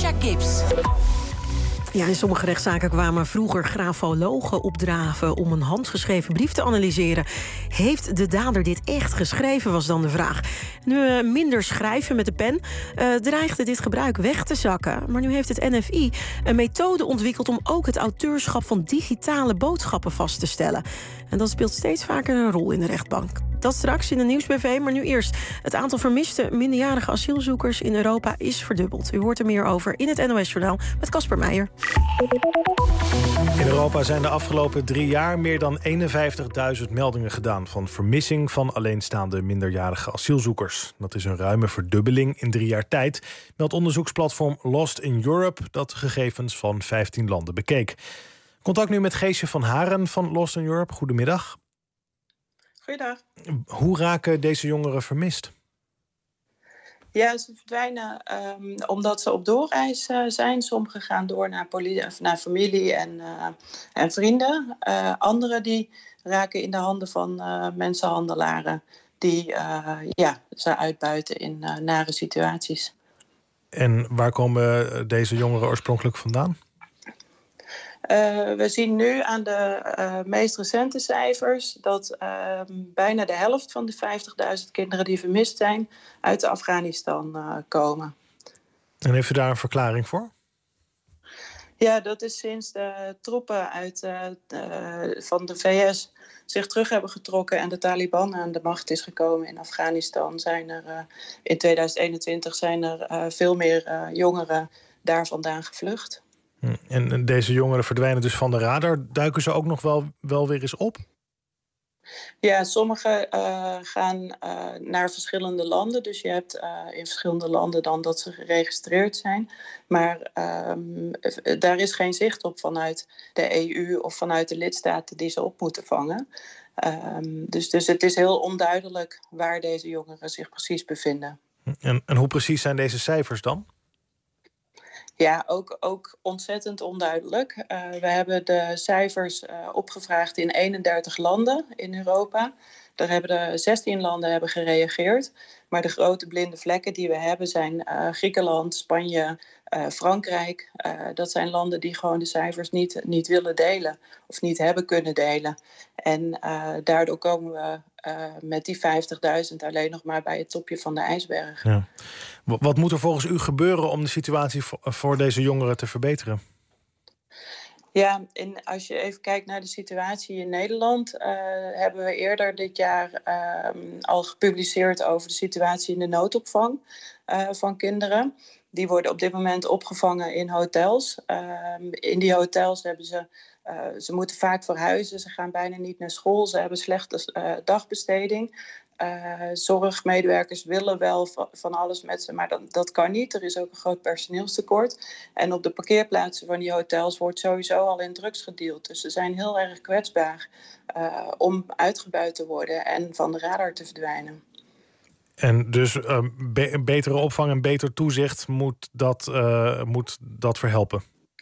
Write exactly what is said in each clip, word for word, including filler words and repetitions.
Alicia Gibbs. Ja, in sommige rechtszaken kwamen vroeger grafologen opdraven om een handgeschreven brief te analyseren. Heeft de dader dit echt geschreven, was dan de vraag. Nu uh, minder schrijven met de pen uh, dreigde dit gebruik weg te zakken. Maar nu heeft het N F I een methode ontwikkeld om ook het auteurschap van digitale boodschappen vast te stellen. En dat speelt steeds vaker een rol in de rechtbank. Dat straks in de Nieuwsbv, maar nu eerst. Het aantal vermiste minderjarige asielzoekers in Europa is verdubbeld. U hoort er meer over in het N O S-journaal met Casper Meijer. In Europa zijn de afgelopen drie jaar meer dan eenenvijftigduizend meldingen gedaan van vermissing van alleenstaande minderjarige asielzoekers. Dat is een ruime verdubbeling in drie jaar tijd, meldt onderzoeksplatform Lost in Europe dat de gegevens van vijftien landen bekeek. Contact nu met Geesje van Haren van Lost in Europe. Goedemiddag. Goeiedag. Hoe raken deze jongeren vermist? Ja, ze verdwijnen um, omdat ze op doorreis uh, zijn. Sommigen gaan door naar, poli- of naar familie en, uh, en vrienden. Uh, Anderen die raken in de handen van uh, mensenhandelaren die uh, ja, ze uitbuiten in uh, nare situaties. En waar komen deze jongeren oorspronkelijk vandaan? Uh, we zien nu aan de uh, meest recente cijfers dat uh, bijna de helft van de vijftigduizend kinderen die vermist zijn uit Afghanistan uh, komen. En heeft u daar een verklaring voor? Ja, dat is sinds de troepen uit, uh, uh, van de V S zich terug hebben getrokken en de Taliban aan de macht is gekomen in Afghanistan. Zijn er, uh, in tweeduizend eenentwintig zijn er uh, veel meer uh, jongeren daar vandaan gevlucht. En deze jongeren verdwijnen dus van de radar. Duiken ze ook nog wel, wel weer eens op? Ja, sommigen uh, gaan uh, naar verschillende landen. Dus je hebt uh, in verschillende landen dan dat ze geregistreerd zijn. Maar um, daar is geen zicht op vanuit de E U of vanuit de lidstaten die ze op moeten vangen. Um, dus, dus het is heel onduidelijk waar deze jongeren zich precies bevinden. En, en hoe precies zijn deze cijfers dan? Ja, ook, ook ontzettend onduidelijk. Uh, we hebben de cijfers uh, opgevraagd in eenendertig landen in Europa. Daar hebben de zestien landen hebben gereageerd. Maar de grote blinde vlekken die we hebben zijn uh, Griekenland, Spanje, uh, Frankrijk. Uh, dat zijn landen die gewoon de cijfers niet, niet willen delen of niet hebben kunnen delen. En uh, daardoor komen we uh, met die vijftigduizend alleen nog maar bij het topje van de ijsberg. Ja. Wat moet er volgens u gebeuren om de situatie voor deze jongeren te verbeteren? Ja, en als je even kijkt naar de situatie in Nederland, uh, hebben we eerder dit jaar uh, al gepubliceerd over de situatie in de noodopvang uh, van kinderen. Die worden op dit moment opgevangen in hotels. Uh, in die hotels hebben ze, uh, ze moeten vaak verhuizen, ze gaan bijna niet naar school, ze hebben slechte uh, dagbesteding. Uh, zorgmedewerkers willen wel v- van alles met ze, maar dat, dat kan niet. Er is ook een groot personeelstekort. En op de parkeerplaatsen van die hotels wordt sowieso al in drugs gedeeld. Dus ze zijn heel erg kwetsbaar uh, om uitgebuit te worden en van de radar te verdwijnen. En dus uh, be- betere opvang en beter toezicht moet dat, uh, moet dat verhelpen?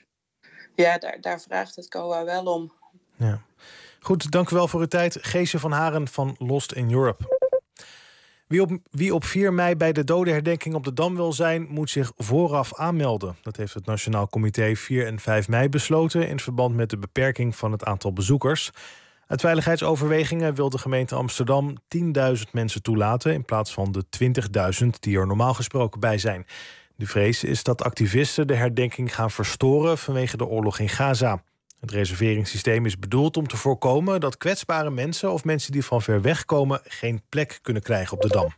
Ja, daar, daar vraagt het C O A wel om. Ja. Goed, dank u wel voor uw tijd. Geesje van Haren van Lost in Europe. Wie op, wie op vier mei bij de dodenherdenking op de Dam wil zijn, moet zich vooraf aanmelden. Dat heeft het Nationaal Comité vier en vijf mei besloten in verband met de beperking van het aantal bezoekers. Uit veiligheidsoverwegingen wil de gemeente Amsterdam tienduizend mensen toelaten in plaats van de twintigduizend die er normaal gesproken bij zijn. De vrees is dat activisten de herdenking gaan verstoren vanwege de oorlog in Gaza. Het reserveringssysteem is bedoeld om te voorkomen dat kwetsbare mensen of mensen die van ver weg komen geen plek kunnen krijgen op de Dam.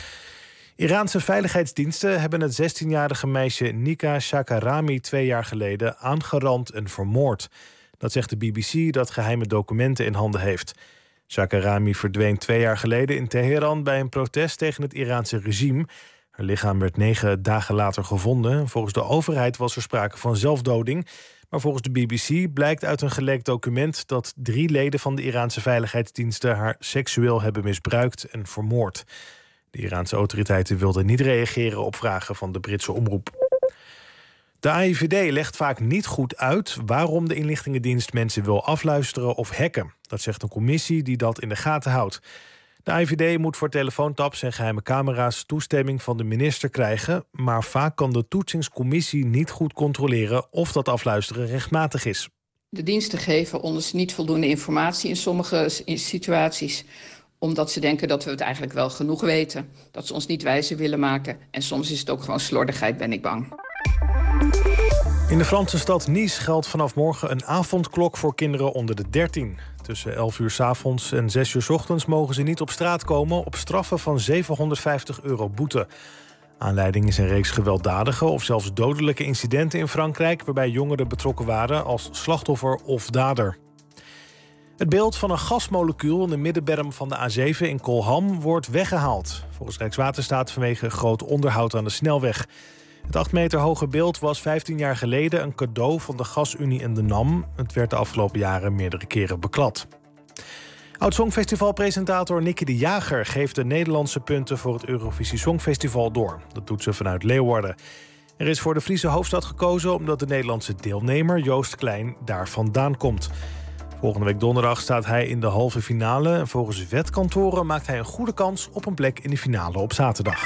Iraanse veiligheidsdiensten hebben het zestienjarige meisje Nika Shakarami twee jaar geleden aangerand en vermoord. Dat zegt de B B C dat geheime documenten in handen heeft. Shakarami verdween twee jaar geleden in Teheran bij een protest tegen het Iraanse regime. Haar lichaam werd negen dagen later gevonden. Volgens de overheid was er sprake van zelfdoding. Maar volgens de B B C blijkt uit een gelekt document dat drie leden van de Iraanse veiligheidsdiensten haar seksueel hebben misbruikt en vermoord. De Iraanse autoriteiten wilden niet reageren op vragen van de Britse omroep. De A I V D legt vaak niet goed uit waarom de inlichtingendienst mensen wil afluisteren of hacken. Dat zegt een commissie die dat in de gaten houdt. De I V D moet voor telefoontaps en geheime camera's toestemming van de minister krijgen, maar vaak kan de toetsingscommissie niet goed controleren of dat afluisteren rechtmatig is. De diensten geven ons niet voldoende informatie in sommige situaties, omdat ze denken dat we het eigenlijk wel genoeg weten. Dat ze ons niet wijzer willen maken. En soms is het ook gewoon slordigheid, ben ik bang. In de Franse stad Nice geldt vanaf morgen een avondklok voor kinderen onder de dertien. Tussen elf uur 's avonds en zes uur 's ochtends mogen ze niet op straat komen op straffen van zevenhonderdvijftig euro boete. Aanleiding is een reeks gewelddadige of zelfs dodelijke incidenten in Frankrijk, waarbij jongeren betrokken waren als slachtoffer of dader. Het beeld van een gasmolecuul in de middenberm van de A zeven in Kolham wordt weggehaald. Volgens Rijkswaterstaat vanwege groot onderhoud aan de snelweg. Het acht meter hoge beeld was vijftien jaar geleden een cadeau van de Gasunie en de NAM. Het werd de afgelopen jaren meerdere keren beklad. Oud-Songfestivalpresentator Nicky de Jager geeft de Nederlandse punten voor het Eurovisie Songfestival door. Dat doet ze vanuit Leeuwarden. Er is voor de Friese hoofdstad gekozen omdat de Nederlandse deelnemer Joost Klein daar vandaan komt. Volgende week donderdag staat hij in de halve finale. En volgens wetkantoren maakt hij een goede kans op een plek in de finale op zaterdag.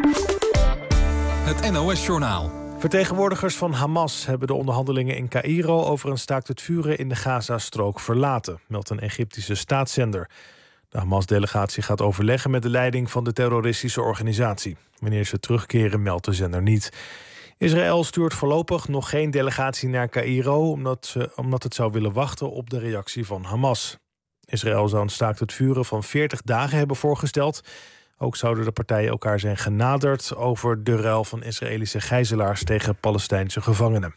Het N O S-journaal. Vertegenwoordigers van Hamas hebben de onderhandelingen in Caïro over een staakt het vuren in de Gazastrook verlaten, meldt een Egyptische staatszender. De Hamas-delegatie gaat overleggen met de leiding van de terroristische organisatie. Wanneer ze terugkeren, meldt de zender niet. Israël stuurt voorlopig nog geen delegatie naar Caïro, omdat, ze, omdat het zou willen wachten op de reactie van Hamas. Israël zou een staakt het vuren van veertig dagen hebben voorgesteld. Ook zouden de partijen elkaar zijn genaderd over de ruil van Israëlische gijzelaars tegen Palestijnse gevangenen.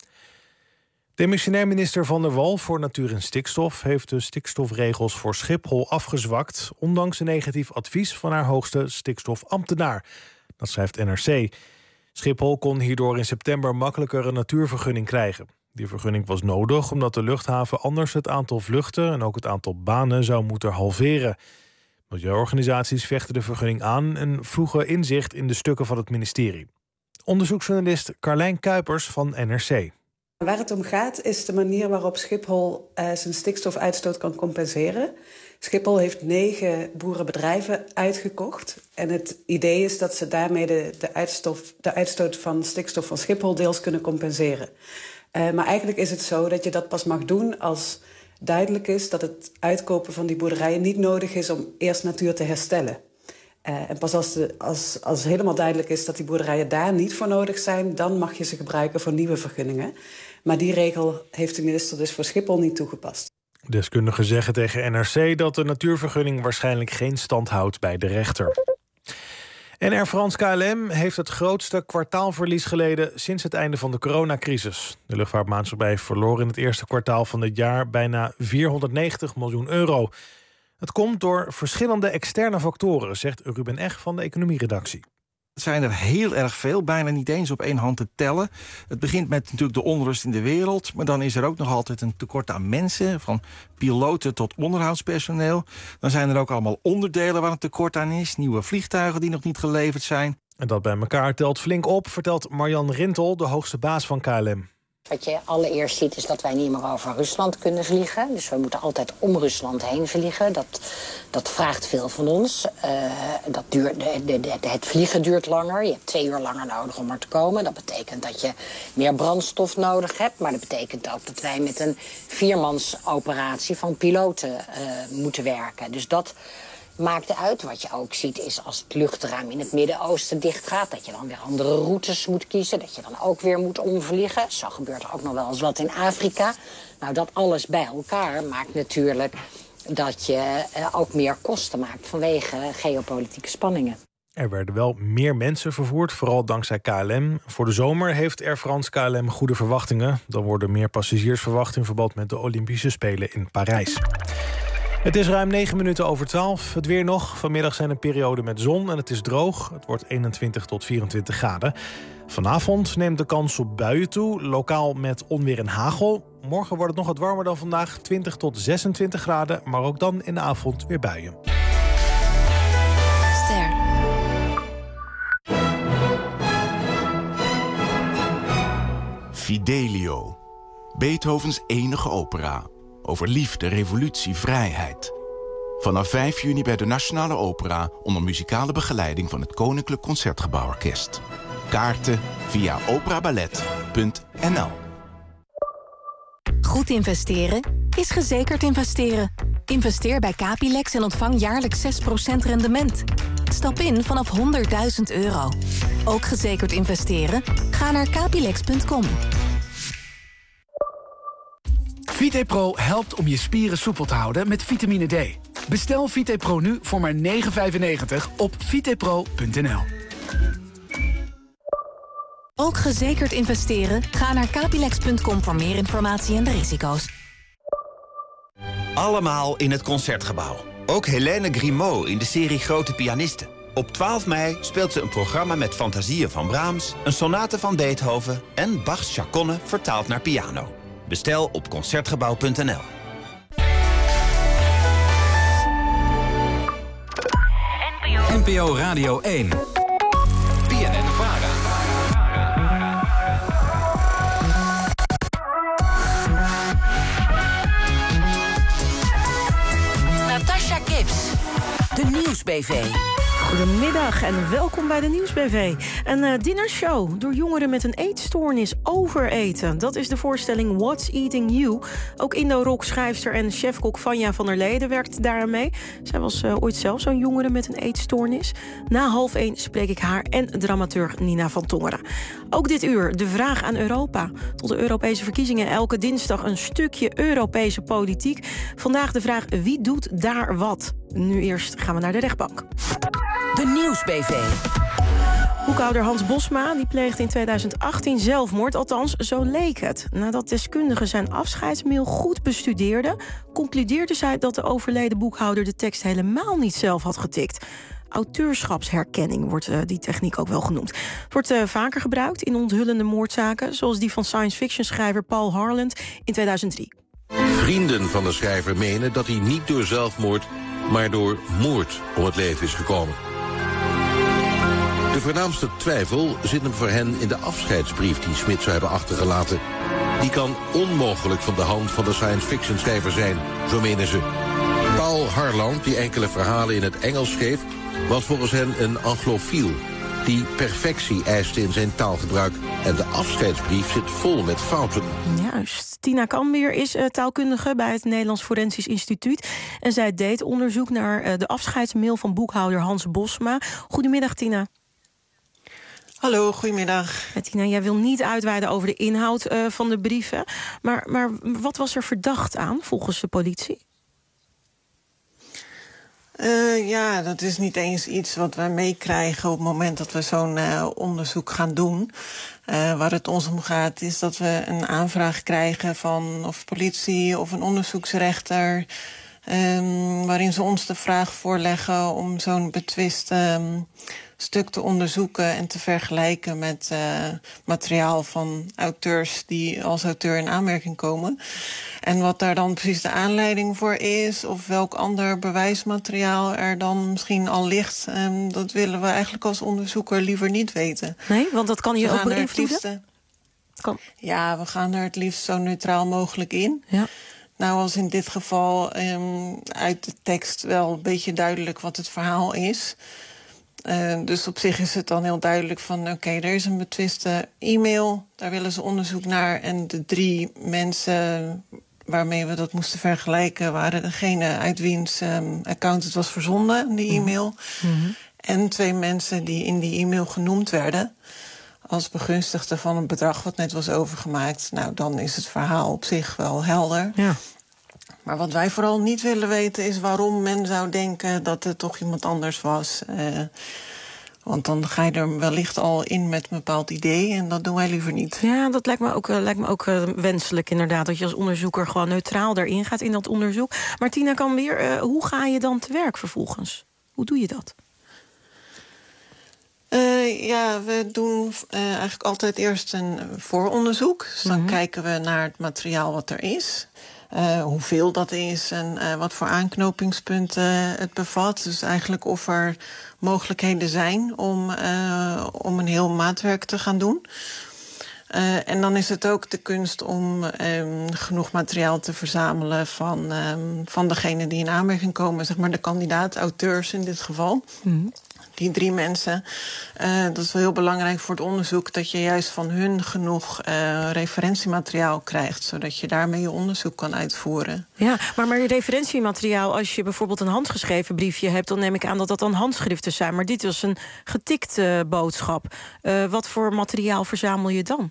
Demissionair minister Van der Wal voor Natuur en Stikstof heeft de stikstofregels voor Schiphol afgezwakt, ondanks een negatief advies van haar hoogste stikstofambtenaar. Dat schrijft N R C. Schiphol kon hierdoor in september makkelijker een natuurvergunning krijgen. Die vergunning was nodig omdat de luchthaven anders het aantal vluchten en ook het aantal banen zou moeten halveren. Milieuorganisaties vechten de vergunning aan en vroegen inzicht in de stukken van het ministerie. Onderzoeksjournalist Carlijn Kuipers van N R C. Waar het om gaat is de manier waarop Schiphol uh, zijn stikstofuitstoot kan compenseren. Schiphol heeft negen boerenbedrijven uitgekocht. En het idee is dat ze daarmee de, de, uitstof, de uitstoot van stikstof van Schiphol deels kunnen compenseren. Uh, maar eigenlijk is het zo dat je dat pas mag doen als duidelijk is dat het uitkopen van die boerderijen niet nodig is om eerst natuur te herstellen. Uh, en pas als, de, als, als helemaal duidelijk is dat die boerderijen daar niet voor nodig zijn, dan mag je ze gebruiken voor nieuwe vergunningen. Maar die regel heeft de minister dus voor Schiphol niet toegepast. Deskundigen zeggen tegen N R C dat de natuurvergunning waarschijnlijk geen stand houdt bij de rechter. En Air France K L M heeft het grootste kwartaalverlies geleden sinds het einde van de coronacrisis. De luchtvaartmaatschappij verloor in het eerste kwartaal van dit jaar bijna vierhonderdnegentig miljoen euro. Het komt door verschillende externe factoren, zegt Ruben Eg van de economieredactie. Het zijn er heel erg veel, bijna niet eens op één hand te tellen. Het begint met natuurlijk de onrust in de wereld, maar dan is er ook nog altijd een tekort aan mensen, van piloten tot onderhoudspersoneel. Dan zijn er ook allemaal onderdelen waar een tekort aan is, nieuwe vliegtuigen die nog niet geleverd zijn. En dat bij elkaar telt flink op, vertelt Marjan Rintel, de hoogste baas van K L M. Wat je allereerst ziet is dat wij niet meer over Rusland kunnen vliegen. Dus we moeten altijd om Rusland heen vliegen. Dat, dat vraagt veel van ons. Uh, dat duurt, de, de, de, het vliegen duurt langer. Je hebt twee uur langer nodig om er te komen. Dat betekent dat je meer brandstof nodig hebt. Maar dat betekent ook dat wij met een viermansoperatie van piloten uh, moeten werken. Dus dat maakt uit. Wat je ook ziet is als het luchtruim in het Midden-Oosten dicht gaat, dat je dan weer andere routes moet kiezen, dat je dan ook weer moet omvliegen. Zo gebeurt er ook nog wel eens wat in Afrika. Nou, dat alles bij elkaar maakt natuurlijk dat je uh, ook meer kosten maakt vanwege geopolitieke spanningen. Er werden wel meer mensen vervoerd, vooral dankzij K L M. Voor de zomer heeft Air France K L M goede verwachtingen. Dan worden meer passagiers verwacht in verband met de Olympische Spelen in Parijs. Het is ruim negen minuten over twaalf. Het weer nog. Vanmiddag zijn een periode met zon en het is droog. Het wordt eenentwintig tot vierentwintig graden. Vanavond neemt de kans op buien toe, lokaal met onweer en hagel. Morgen wordt het nog wat warmer dan vandaag, twintig tot zesentwintig graden. Maar ook dan in de avond weer buien. Ster. Fidelio. Beethovens enige opera. Over liefde, revolutie, vrijheid. Vanaf vijf juni bij de Nationale Opera onder muzikale begeleiding van het Koninklijk Concertgebouworkest. Kaarten via operaballet punt n l. Goed investeren is gezekerd investeren. Investeer bij Capilex en ontvang jaarlijks zes procent rendement. Stap in vanaf honderdduizend euro. Ook gezekerd investeren? Ga naar capilex punt com. VitePro helpt om je spieren soepel te houden met vitamine D. Bestel VitePro nu voor maar negen vijfennegentig op vitepro punt n l. Ook gezekerd investeren? Ga naar capilex punt com voor meer informatie en de risico's. Allemaal in het Concertgebouw. Ook Helene Grimaud in de serie Grote Pianisten. Op twaalf mei speelt ze een programma met fantasieën van Brahms, een sonate van Beethoven en Bachs chaconne vertaald naar piano. Bestel op concertgebouw punt n l. N P O Radio één. B N N Vara. Natasha Gibbs. De Nieuwsbv. Goedemiddag en welkom bij de Nieuwsbv. Een uh, dinnershow door jongeren met een eetstoornis overeten. Dat is de voorstelling What's Eating You. Ook Indo-rock-schrijfster en chefkok Vanja van der Leden werkt daaraan mee. Zij was uh, ooit zelf zo'n jongere met een eetstoornis. Na half één spreek ik haar en dramaturg Nina van Tongeren. Ook dit uur de vraag aan Europa. Tot de Europese verkiezingen elke dinsdag een stukje Europese politiek. Vandaag de vraag wie doet daar wat? Nu eerst gaan we naar de rechtbank. De Nieuwsbv. Boekhouder Hans Bosma die pleegde in tweeduizend achttien zelfmoord, althans zo leek het. Nadat deskundigen zijn afscheidsmail goed bestudeerden, concludeerde zij dat de overleden boekhouder de tekst helemaal niet zelf had getikt. Auteurschapsherkenning wordt uh, die techniek ook wel genoemd. Het wordt uh, vaker gebruikt in onthullende moordzaken, zoals die van science-fiction-schrijver Paul Harland in tweeduizend drie. Vrienden van de schrijver menen dat hij niet door zelfmoord, maar door moord om het leven is gekomen. De voornaamste twijfel zit hem voor hen in de afscheidsbrief die Smit zou hebben achtergelaten. Die kan onmogelijk van de hand van de science-fiction schrijver zijn, zo menen ze. Paul Harland, die enkele verhalen in het Engels schreef, was volgens hen een anglofiel die perfectie eiste in zijn taalgebruik. En de afscheidsbrief zit vol met fouten. Juist. Tina Kambier is uh, taalkundige bij het Nederlands Forensisch Instituut. En zij deed onderzoek naar uh, de afscheidsmail van boekhouder Hans Bosma. Goedemiddag, Tina. Hallo, goedemiddag. Ja, Tina, jij wil niet uitweiden over de inhoud uh, van de brieven. Maar, maar wat was er verdacht aan volgens de politie? Uh, ja, dat is niet eens iets wat we meekrijgen op het moment dat we zo'n uh, onderzoek gaan doen. Uh, waar het ons om gaat is dat we een aanvraag krijgen van of politie of een onderzoeksrechter, Um, waarin ze ons de vraag voorleggen om zo'n betwist um, stuk te onderzoeken en te vergelijken met uh, materiaal van auteurs die als auteur in aanmerking komen. En wat daar dan precies de aanleiding voor is, of welk ander bewijsmateriaal er dan misschien al ligt, um, dat willen we eigenlijk als onderzoeker liever niet weten. Nee, want dat kan je ook beïnvloeden? Kan. Ja, we gaan er het liefst zo neutraal mogelijk in. Ja. Nou, als in dit geval um, uit de tekst wel een beetje duidelijk wat het verhaal is. Uh, dus op zich is het dan heel duidelijk van, oké, okay, er is een betwiste e-mail, daar willen ze onderzoek naar. En de drie mensen waarmee we dat moesten vergelijken waren degene uit wiens um, account het was verzonden, die e-mail. Mm-hmm. En twee mensen die in die e-mail genoemd werden als begunstigde van een bedrag wat net was overgemaakt. Nou, dan is het verhaal op zich wel helder. Ja. Maar wat wij vooral niet willen weten is waarom men zou denken dat het toch iemand anders was. Uh, want dan ga je er wellicht al in met een bepaald idee en dat doen wij liever niet. Ja, dat lijkt me ook, uh, lijkt me ook uh, wenselijk inderdaad, dat je als onderzoeker gewoon neutraal daarin gaat in dat onderzoek. Maar Tina Kambier, uh, hoe ga je dan te werk vervolgens? Hoe doe je dat? Uh, ja, we doen uh, eigenlijk altijd eerst een vooronderzoek. Dus dan mm-hmm. kijken we naar het materiaal wat er is. Uh, hoeveel dat is en uh, wat voor aanknopingspunten het bevat. Dus eigenlijk of er mogelijkheden zijn om, uh, om een heel maatwerk te gaan doen. Uh, en dan is het ook de kunst om um, genoeg materiaal te verzamelen van, um, van degene die in aanmerking komen, zeg maar de kandidaat-auteurs in dit geval. Mm-hmm. Die drie mensen. Uh, dat is wel heel belangrijk voor het onderzoek, dat je juist van hun genoeg uh, referentiemateriaal krijgt, zodat je daarmee je onderzoek kan uitvoeren. Ja, maar, maar je referentiemateriaal, als je bijvoorbeeld een handgeschreven briefje hebt, dan neem ik aan dat dat dan handschriften zijn. Maar dit was een getikte uh, boodschap. Uh, wat voor materiaal verzamel je dan?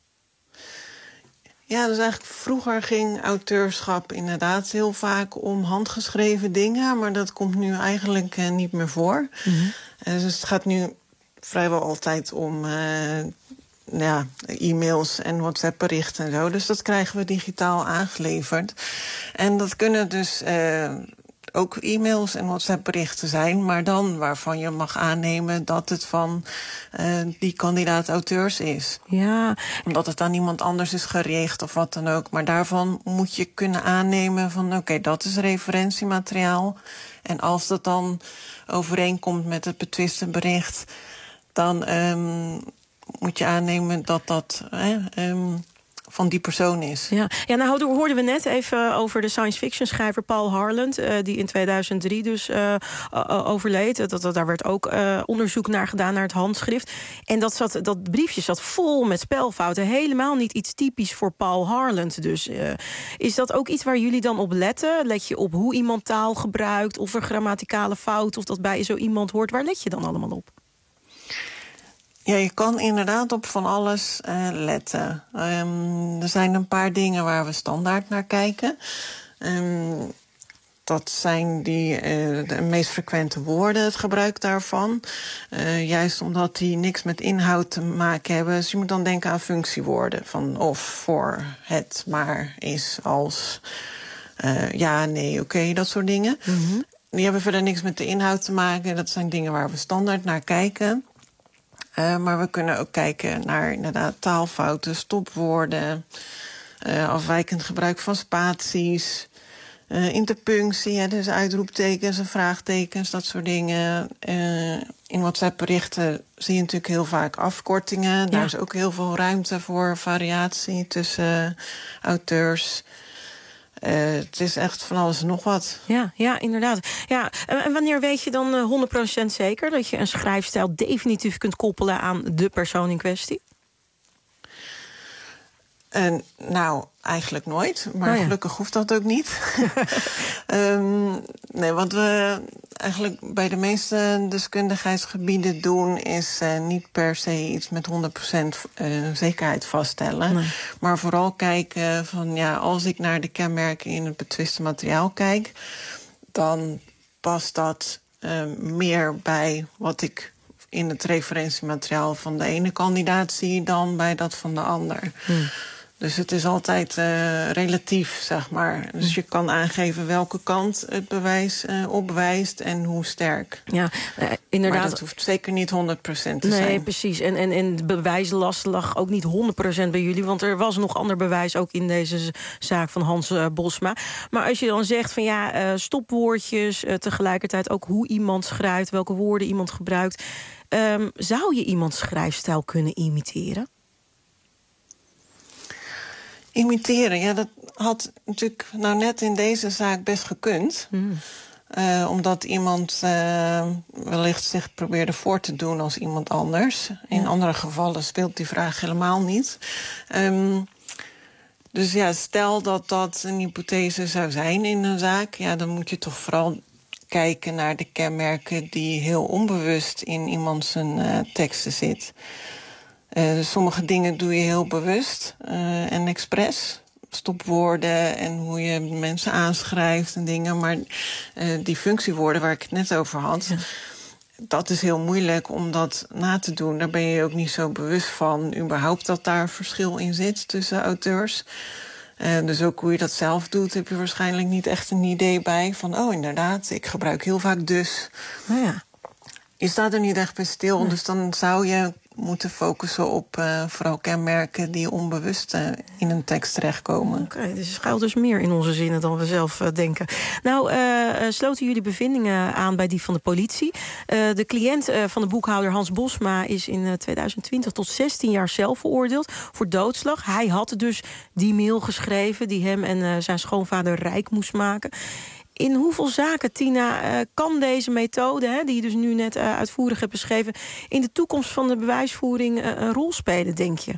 Ja, dus eigenlijk vroeger ging auteurschap inderdaad heel vaak om handgeschreven dingen, maar dat komt nu eigenlijk uh, niet meer voor. Mm-hmm. Uh, dus het gaat nu vrijwel altijd om uh, ja, e-mails en WhatsApp-berichten en zo. Dus dat krijgen we digitaal aangeleverd. En dat kunnen dus uh, ook e-mails en WhatsApp-berichten zijn, maar dan waarvan je mag aannemen dat het van uh, die kandidaat-auteurs is. Ja. Omdat het aan iemand anders is gericht of wat dan ook. Maar daarvan moet je kunnen aannemen van oké, okay, dat is referentiemateriaal. En als dat dan overeenkomt met het betwiste bericht, dan um, moet je aannemen dat dat eh, um, van die persoon is. Ja, ja, nou hoorden we net even over de science fiction schrijver Paul Harland, uh, die in tweeduizend drie dus uh, uh, overleed. Dat, dat, daar werd ook uh, onderzoek naar gedaan, naar het handschrift. En dat, zat, dat briefje zat vol met spelfouten. Helemaal niet iets typisch voor Paul Harland. Dus uh, is dat ook iets waar jullie dan op letten? Let je op hoe iemand taal gebruikt, of er grammaticale fouten, of dat bij zo iemand hoort? Waar let je dan allemaal op? Ja, je kan inderdaad op van alles uh, letten. Um, er zijn een paar dingen waar we standaard naar kijken. Um, dat zijn die, uh, de meest frequente woorden, het gebruik daarvan. Uh, juist omdat die niks met inhoud te maken hebben. Dus je moet dan denken aan functiewoorden. Van of, voor, het, maar, is, als, uh, ja, nee, oké, okay, dat soort dingen. Mm-hmm. Die hebben verder niks met de inhoud te maken. Dat zijn dingen waar we standaard naar kijken. Uh, maar we kunnen ook kijken naar inderdaad taalfouten, stopwoorden, uh, afwijkend gebruik van spaties, uh, interpunctie, hè, dus uitroeptekens en vraagtekens, dat soort dingen. Uh, in WhatsApp-berichten zie je natuurlijk heel vaak afkortingen. Ja. Daar is ook heel veel ruimte voor variatie tussen uh, auteurs. Uh, het is echt van alles en nog wat. Ja, ja, inderdaad. Ja, en wanneer weet je dan uh, honderd procent zeker dat je een schrijfstijl definitief kunt koppelen aan de persoon in kwestie? Uh, nou, eigenlijk nooit. Maar oh ja. Gelukkig hoeft dat ook niet. um, nee, wat we eigenlijk bij de meeste deskundigheidsgebieden doen, is uh, niet per se iets met honderd procent uh, zekerheid vaststellen. Nee. Maar vooral kijken van ja, als ik naar de kenmerken in het betwiste materiaal kijk, dan past dat uh, meer bij wat ik in het referentiemateriaal van de ene kandidaat zie dan bij dat van de ander. Hmm. Dus het is altijd uh, relatief, zeg maar. Dus je kan aangeven welke kant het bewijs uh, opwijst en hoe sterk. Ja, uh, inderdaad. Maar dat hoeft zeker niet honderd procent te nee, zijn. Nee, precies. En, en, en de bewijslast lag ook niet honderd procent bij jullie, want er was nog ander bewijs ook in deze zaak van Hans uh, Bosma. Maar als je dan zegt van ja, uh, stopwoordjes, uh, tegelijkertijd ook hoe iemand schrijft, welke woorden iemand gebruikt, um, zou je iemands schrijfstijl kunnen imiteren? Imiteren, ja, dat had natuurlijk nou net in deze zaak best gekund. Mm. Uh, omdat iemand uh, wellicht zich probeerde voor te doen als iemand anders. Ja. In andere gevallen speelt die vraag helemaal niet. Um, dus ja, stel dat dat een hypothese zou zijn in een zaak, ja, dan moet je toch vooral kijken naar de kenmerken die heel onbewust in iemand zijn uh, teksten zit. Uh, sommige dingen doe je heel bewust uh, en expres. Stopwoorden en hoe je mensen aanschrijft en dingen. Maar uh, die functiewoorden waar ik het net over had, ja, dat is heel moeilijk om dat na te doen. Daar ben je ook niet zo bewust van, überhaupt dat daar verschil in zit tussen auteurs. Uh, dus ook hoe je dat zelf doet, heb je waarschijnlijk niet echt een idee bij. Van, oh inderdaad, ik gebruik heel vaak dus. Nou ja. Je staat er niet echt bij stil, nee. Dus dan zou je moeten focussen op uh, vooral kenmerken die onbewust uh, in een tekst terechtkomen. Oké, okay, dus er schuilt dus meer in onze zinnen dan we zelf uh, denken. Nou, uh, sloten jullie bevindingen aan bij die van de politie. Uh, de cliënt uh, van de boekhouder Hans Bosma is in uh, twintig twintig tot zestien jaar zelf veroordeeld voor doodslag. Hij had dus die mail geschreven die hem en uh, zijn schoonvader rijk moest maken. In hoeveel zaken, Tina, uh, kan deze methode, hè, die je dus nu net uh, uitvoerig hebt beschreven, in de toekomst van de bewijsvoering uh, een rol spelen, denk je?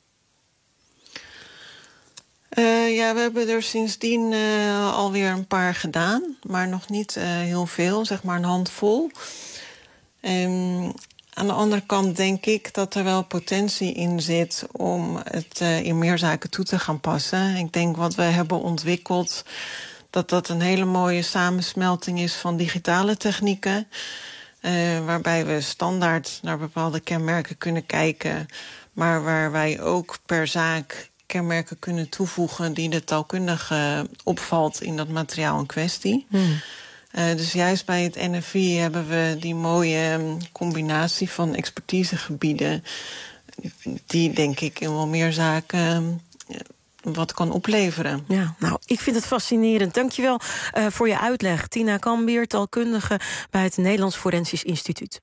Uh, ja, we hebben er sindsdien uh, alweer een paar gedaan, maar nog niet uh, heel veel, zeg maar een handvol. Um, aan de andere kant denk ik dat er wel potentie in zit om het uh, in meer zaken toe te gaan passen. Ik denk wat we hebben ontwikkeld, dat dat een hele mooie samensmelting is van digitale technieken, uh, waarbij we standaard naar bepaalde kenmerken kunnen kijken, maar waar wij ook per zaak kenmerken kunnen toevoegen die de taalkundige opvalt in dat materiaal in kwestie. Hmm. Uh, dus juist bij het N F I hebben we die mooie combinatie van expertisegebieden, die denk ik in wel meer zaken uh, wat kan opleveren. Ja, nou, ik vind het fascinerend. Dankjewel uh, voor je uitleg. Tina Kambier, taalkundige bij het Nederlands Forensisch Instituut.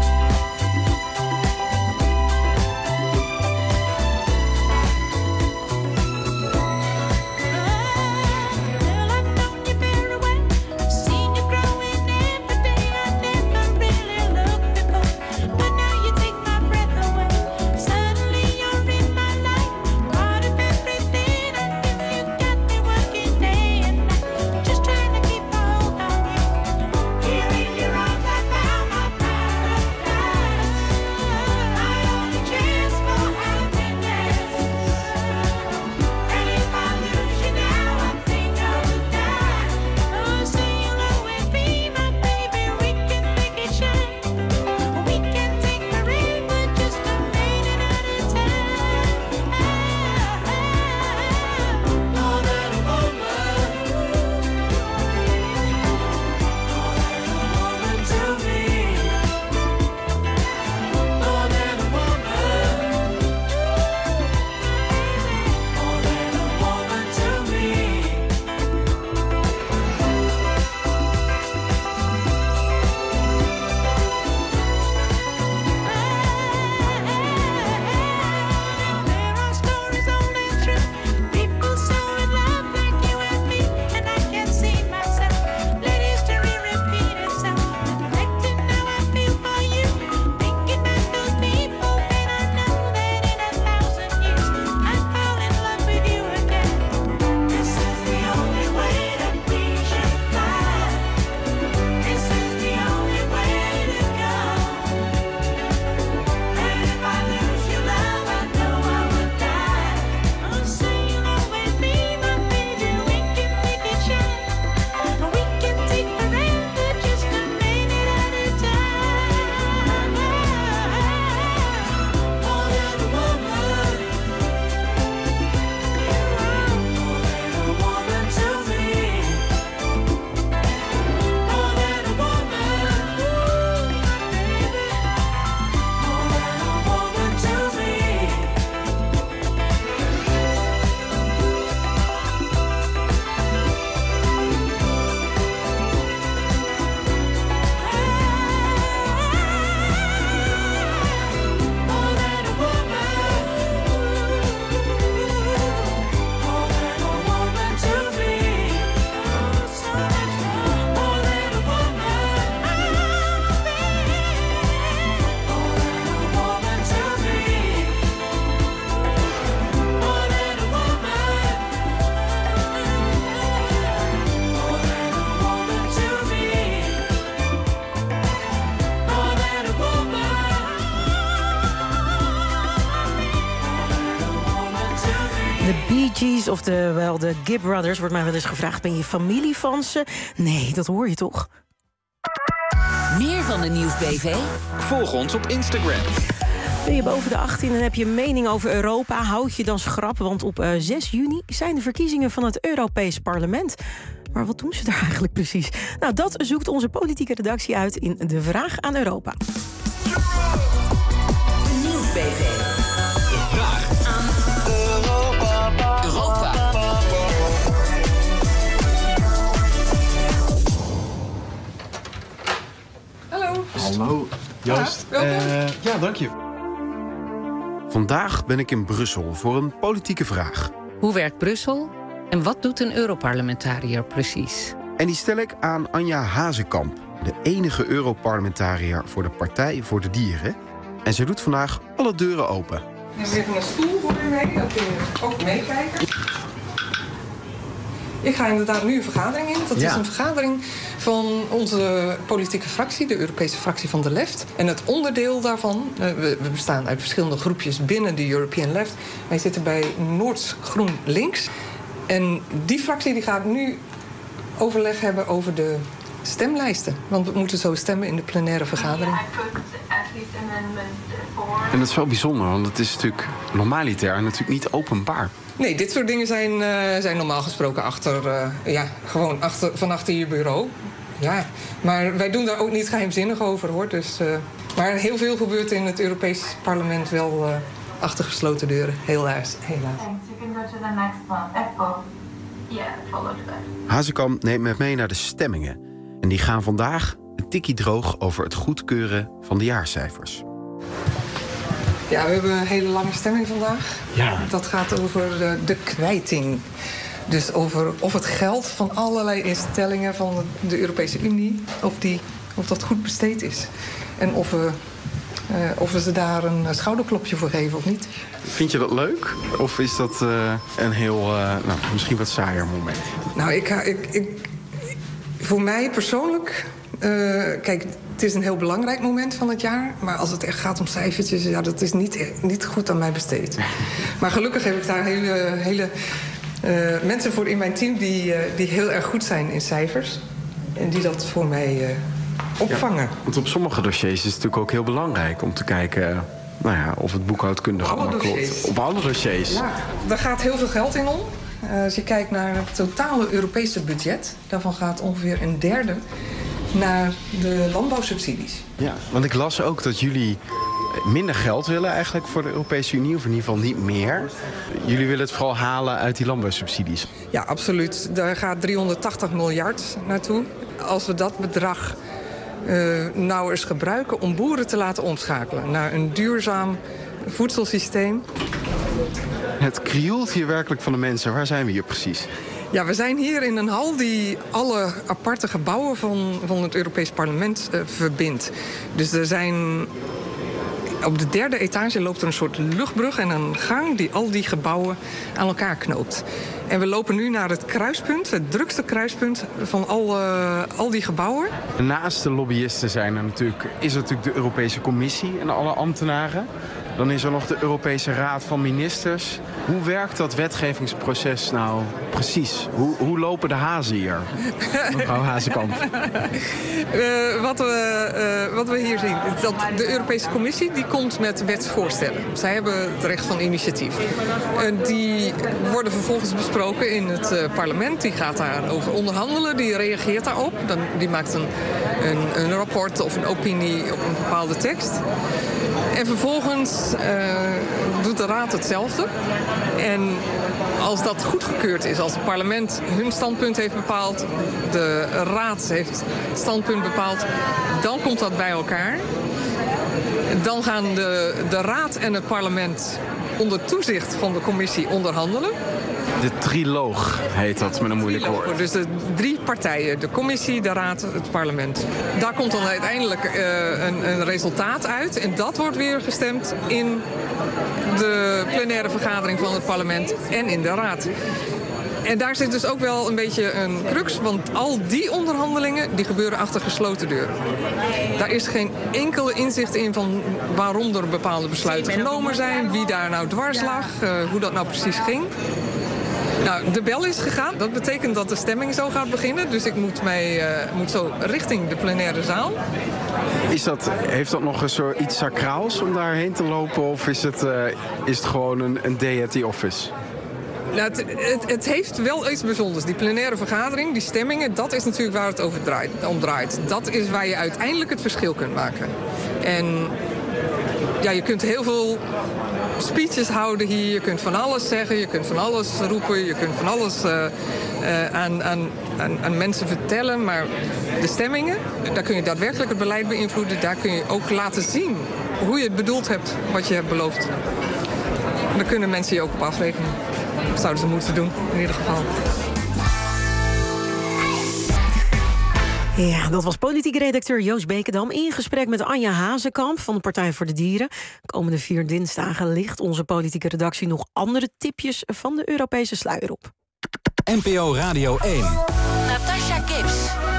Gees, oftewel de Gibb Brothers, wordt mij wel eens gevraagd: ben je familie van ze? Nee, dat hoor je toch? Meer van de Nieuwsbv? Volg ons op Instagram. Ben je boven de achttien en heb je een mening over Europa? Houd je dan schrap, want op uh, zes juni zijn de verkiezingen van het Europees Parlement. Maar wat doen ze daar eigenlijk precies? Nou, dat zoekt onze politieke redactie uit in De Vraag aan Europa. De Nieuwsbv. Nieuwsbv. De vraag aan Europa. Europa. Hallo. Hallo, Joost. Ja, welkom. Uh, ja, dank je. Vandaag ben ik in Brussel voor een politieke vraag. Hoe werkt Brussel en wat doet een Europarlementariër precies? En die stel ik aan Anja Hazekamp, de enige Europarlementariër voor de Partij voor de Dieren. En zij doet vandaag alle deuren open. We hebben even een stoel voor u mee, dan kun je ook meekijken. Ik ga inderdaad nu een vergadering in. Dat ja. is een vergadering van onze politieke fractie, de Europese fractie van de Left. En het onderdeel daarvan, we bestaan uit verschillende groepjes binnen de European Left. Wij zitten bij Noord-Groen Links. En die fractie die gaat nu overleg hebben over de stemlijsten. Want we moeten zo stemmen in de plenaire vergadering. En dat is wel bijzonder, want het is natuurlijk normaliter natuurlijk niet openbaar. Nee, dit soort dingen zijn, uh, zijn normaal gesproken achter, uh, ja, gewoon achter, van achter je bureau. Ja, maar wij doen daar ook niet geheimzinnig over, hoor. Dus, uh, maar heel veel gebeurt in het Europees Parlement wel uh, achter gesloten deuren. Helaas. helaas. Hazekamp neemt me mee naar de stemmingen. En die gaan vandaag een tikkie droog over het goedkeuren van de jaarcijfers. Ja, we hebben een hele lange stemming vandaag. Ja. Dat gaat over de, de kwijting. Dus over of het geld van allerlei instellingen van de Europese Unie, of, die, of dat goed besteed is. En of we, uh, of we ze daar een schouderklopje voor geven of niet. Vind je dat leuk? Of is dat uh, een heel, uh, nou, misschien wat saaier moment? Nou, ik, ik, ik, voor mij persoonlijk, uh, kijk, het is een heel belangrijk moment van het jaar. Maar als het echt gaat om cijfertjes, ja, dat is niet, niet goed aan mij besteed. Maar gelukkig heb ik daar hele, hele uh, mensen voor in mijn team die, uh, die heel erg goed zijn in cijfers. En die dat voor mij uh, opvangen. Ja, want op sommige dossiers is het natuurlijk ook heel belangrijk om te kijken, nou ja, of het boekhoudkundig allemaal klopt. Op alle dossiers. Ja, daar gaat heel veel geld in om. Uh, als je kijkt naar het totale Europese budget, daarvan gaat ongeveer een derde naar de landbouwsubsidies. Ja, want ik las ook dat jullie minder geld willen eigenlijk voor de Europese Unie, of in ieder geval niet meer. Jullie willen het vooral halen uit die landbouwsubsidies. Ja, absoluut. Daar gaat driehonderdtachtig miljard naartoe. Als we dat bedrag uh, nou eens gebruiken om boeren te laten omschakelen naar een duurzaam voedselsysteem. Het krioelt hier werkelijk van de mensen. Waar zijn we hier precies? Ja, we zijn hier in een hal die alle aparte gebouwen van, van het Europees Parlement uh, verbindt. Dus er zijn, op de derde etage loopt er een soort luchtbrug en een gang die al die gebouwen aan elkaar knoopt. En we lopen nu naar het kruispunt, het drukste kruispunt van al, uh, al die gebouwen. Naast de lobbyisten zijn er natuurlijk, is er natuurlijk de Europese Commissie en alle ambtenaren. Dan is er nog de Europese Raad van Ministers. Hoe werkt dat wetgevingsproces nou precies? Hoe, hoe lopen de hazen hier, mevrouw Hazekamp? Uh, wat, we, uh, wat we hier zien, is dat de Europese Commissie die komt met wetsvoorstellen. Zij hebben het recht van initiatief. Uh, die worden vervolgens besproken in het uh, parlement. Die gaat daarover onderhandelen, die reageert daarop. Dan, die maakt een, een, een rapport of een opinie op een bepaalde tekst. En vervolgens uh, doet de Raad hetzelfde. En als dat goedgekeurd is, als het parlement hun standpunt heeft bepaald, de Raad heeft het standpunt bepaald, dan komt dat bij elkaar. Dan gaan de, de Raad en het parlement onder toezicht van de commissie onderhandelen. De triloog heet dat, met een moeilijk woord. Dus de drie partijen, de commissie, de raad, het parlement. Daar komt dan uiteindelijk uh, een, een resultaat uit. En dat wordt weer gestemd in de plenaire vergadering van het parlement en in de raad. En daar zit dus ook wel een beetje een crux, want al die onderhandelingen die gebeuren achter gesloten deuren. Daar is geen enkele inzicht in van waarom er bepaalde besluiten genomen zijn, wie daar nou dwars lag, uh, hoe dat nou precies ging. Nou, de bel is gegaan. Dat betekent dat de stemming zo gaat beginnen. Dus ik moet, mij, uh, moet zo richting de plenaire zaal. Is dat, heeft dat nog een soort iets sacraals om daarheen te lopen? Of is het, uh, is het gewoon een, een day at the office? Nou, het, het, het heeft wel iets bijzonders. Die plenaire vergadering, die stemmingen, dat is natuurlijk waar het over draait, om draait. Dat is waar je uiteindelijk het verschil kunt maken. En ja, je kunt heel veel speeches houden hier. Je kunt van alles zeggen, je kunt van alles roepen. Je kunt van alles uh, uh, aan, aan, aan, aan mensen vertellen. Maar de stemmingen, daar kun je daadwerkelijk het beleid beïnvloeden. Daar kun je ook laten zien hoe je het bedoeld hebt, wat je hebt beloofd. En daar kunnen mensen je ook op afrekenen. Dat zouden ze moeten doen, in ieder geval. Ja, dat was politiek redacteur Joost Bekendam in gesprek met Anja Hazekamp van de Partij voor de Dieren. Komende vier dinsdagen ligt onze politieke redactie nog andere tipjes van de Europese sluier op. N P O Radio één. Natasha Gibbs.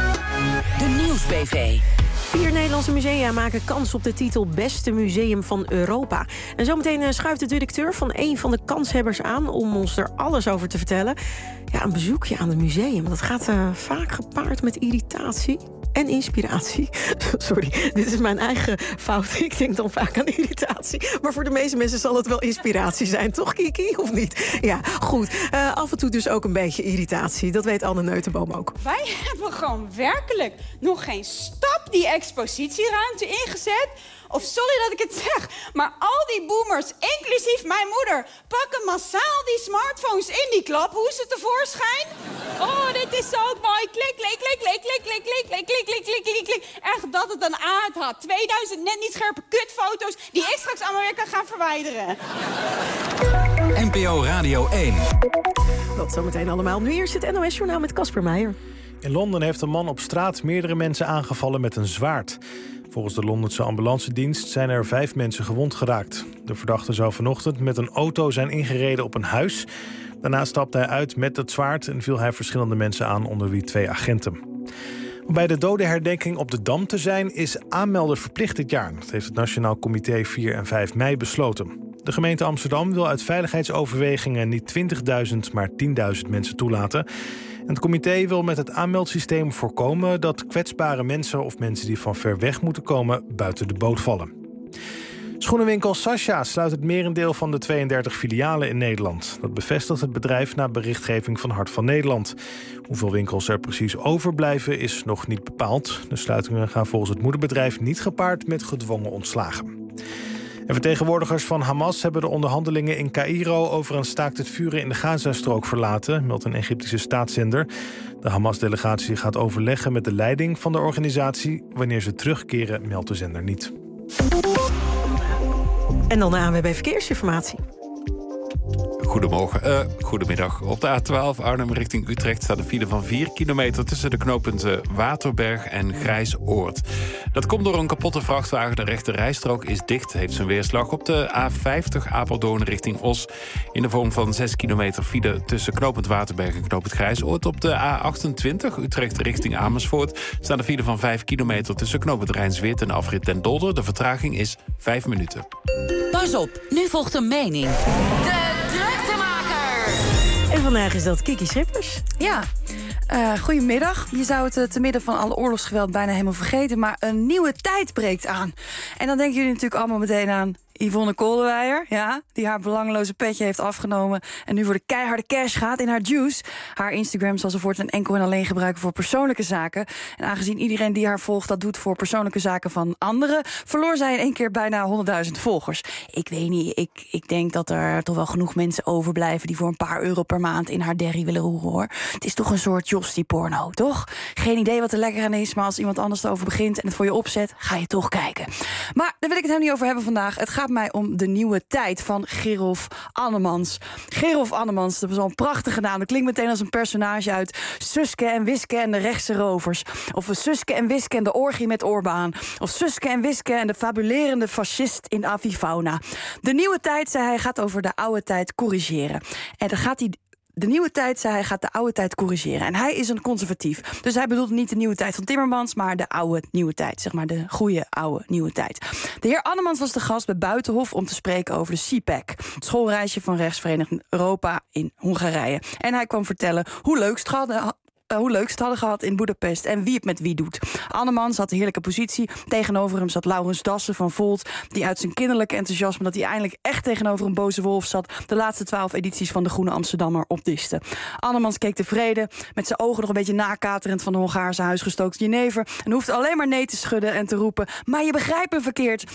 De Nieuwsbv. Vier Nederlandse musea maken kans op de titel Beste Museum van Europa. En zometeen schuift de directeur van een van de kanshebbers aan om ons er alles over te vertellen. Ja, een bezoekje aan het museum, dat gaat uh, vaak gepaard met irritatie en inspiratie. Sorry, dit is mijn eigen fout. Ik denk dan vaak aan irritatie. Maar voor de meeste mensen zal het wel inspiratie zijn. Toch, Kiki? Of niet? Ja, goed. Uh, af en toe dus ook een beetje irritatie. Dat weet Anne Neutenboom ook. Wij hebben gewoon werkelijk nog geen stap die expositieruimte ingezet. Of sorry dat ik het zeg, maar al die boomers, inclusief mijn moeder, pakken massaal die smartphones in die klaphoezen tevoorschijn. Oh, dit is zo mooi. Klik, klik, klik, klik, klik, klik, klik, klik, klik, klik, klik, klik, klik. Echt dat het een aard had. tweeduizend net niet scherpe kutfoto's die ik straks allemaal weer kan gaan verwijderen. N P O Radio één. Dat zometeen allemaal. Nu eerst het N O S-journaal met Casper Meijer. In Londen heeft een man op straat meerdere mensen aangevallen met een zwaard. Volgens de Londense ambulancedienst zijn er vijf mensen gewond geraakt. De verdachte zou vanochtend met een auto zijn ingereden op een huis. Daarna stapte hij uit met het zwaard en viel hij verschillende mensen aan, onder wie twee agenten. Om bij de dodenherdenking op de Dam te zijn is aanmelden verplicht dit jaar. Dat heeft het Nationaal Comité vier en vijf mei besloten. De gemeente Amsterdam wil uit veiligheidsoverwegingen niet twintigduizend, maar tienduizend mensen toelaten. En het comité wil met het aanmeldsysteem voorkomen dat kwetsbare mensen of mensen die van ver weg moeten komen buiten de boot vallen. Schoenenwinkel Sascha sluit het merendeel van de tweeëndertig filialen in Nederland. Dat bevestigt het bedrijf na berichtgeving van Hart van Nederland. Hoeveel winkels er precies overblijven is nog niet bepaald. De sluitingen gaan volgens het moederbedrijf niet gepaard met gedwongen ontslagen. En vertegenwoordigers van Hamas hebben de onderhandelingen in Caïro over een staakt het vuren in de Gazastrook verlaten, meldt een Egyptische staatszender. De Hamas-delegatie gaat overleggen met de leiding van de organisatie. Wanneer ze terugkeren, meldt de zender niet. En dan de A N W B Verkeersinformatie. Goedemorgen, uh, goedemiddag. Op de A twaalf Arnhem richting Utrecht staat een file van vier kilometer... tussen de knooppunten Waterberg en Grijsoord. Dat komt door een kapotte vrachtwagen. De rechte rijstrook is dicht, heeft zijn weerslag. Op de A vijftig Apeldoorn richting Os... in de vorm van zes kilometer file tussen knooppunt Waterberg en knooppunt Grijsoord. Op de A achtentwintig Utrecht richting Amersfoort... staat een file van vijf kilometer tussen knooppunt Rijnsweert en afrit Den Dolder. De vertraging is vijf minuten. Pas op, nu volgt een mening. De En vandaag is dat Kiki Schippers. Ja, uh, goedemiddag. Je zou het uh, te midden van alle oorlogsgeweld bijna helemaal vergeten... maar een nieuwe tijd breekt aan. En dan denken jullie natuurlijk allemaal meteen aan Yvonne Koldewijer, ja, die haar belangeloze petje heeft afgenomen... en nu voor de keiharde cash gaat in haar juice. Haar Instagram zal ze voortaan enkel en alleen gebruiken voor persoonlijke zaken. En aangezien iedereen die haar volgt dat doet voor persoonlijke zaken van anderen... verloor zij in één keer bijna honderdduizend volgers. Ik weet niet, ik, ik denk dat er toch wel genoeg mensen overblijven... die voor een paar euro per maand in haar derrie willen roeren, hoor. Het is toch een soort Jostie-porno, toch? Geen idee wat er lekker aan is, maar als iemand anders erover begint... en het voor je opzet, ga je toch kijken. Maar daar wil ik het helemaal niet over hebben vandaag. Het gaat mij om de nieuwe tijd van Gerolf Annemans. Gerolf Annemans, dat is al een prachtige naam. Dat klinkt meteen als een personage uit Suske en Wiske en de rechtse rovers. Of Suske en Wiske en de orgie met Orbaan. Of Suske en Wiske en de fabulerende fascist in Avifauna. De nieuwe tijd, zei hij, gaat over de oude tijd corrigeren. En dan gaat hij... De nieuwe tijd, zei hij, gaat de oude tijd corrigeren. En hij is een conservatief. Dus hij bedoelt niet de nieuwe tijd van Timmermans... maar de oude nieuwe tijd, zeg maar de goede oude nieuwe tijd. De heer Annemans was de gast bij Buitenhof... om te spreken over de C P A C, het schoolreisje van rechtsverenigd Europa in Hongarije. En hij kwam vertellen hoe leuk het hadden... Uh, hoe leuk ze het hadden gehad in Boedapest en wie het met wie doet. Annemans had een heerlijke positie. Tegenover hem zat Laurens Dassen van Volt... die uit zijn kinderlijke enthousiasme... dat hij eindelijk echt tegenover een boze wolf zat... de laatste twaalf edities van de Groene Amsterdammer opdiste. Annemans keek tevreden, met zijn ogen nog een beetje nakaterend... van de Hongaarse huisgestookte jenever... en hoefde alleen maar nee te schudden en te roepen... maar je begrijpt me verkeerd...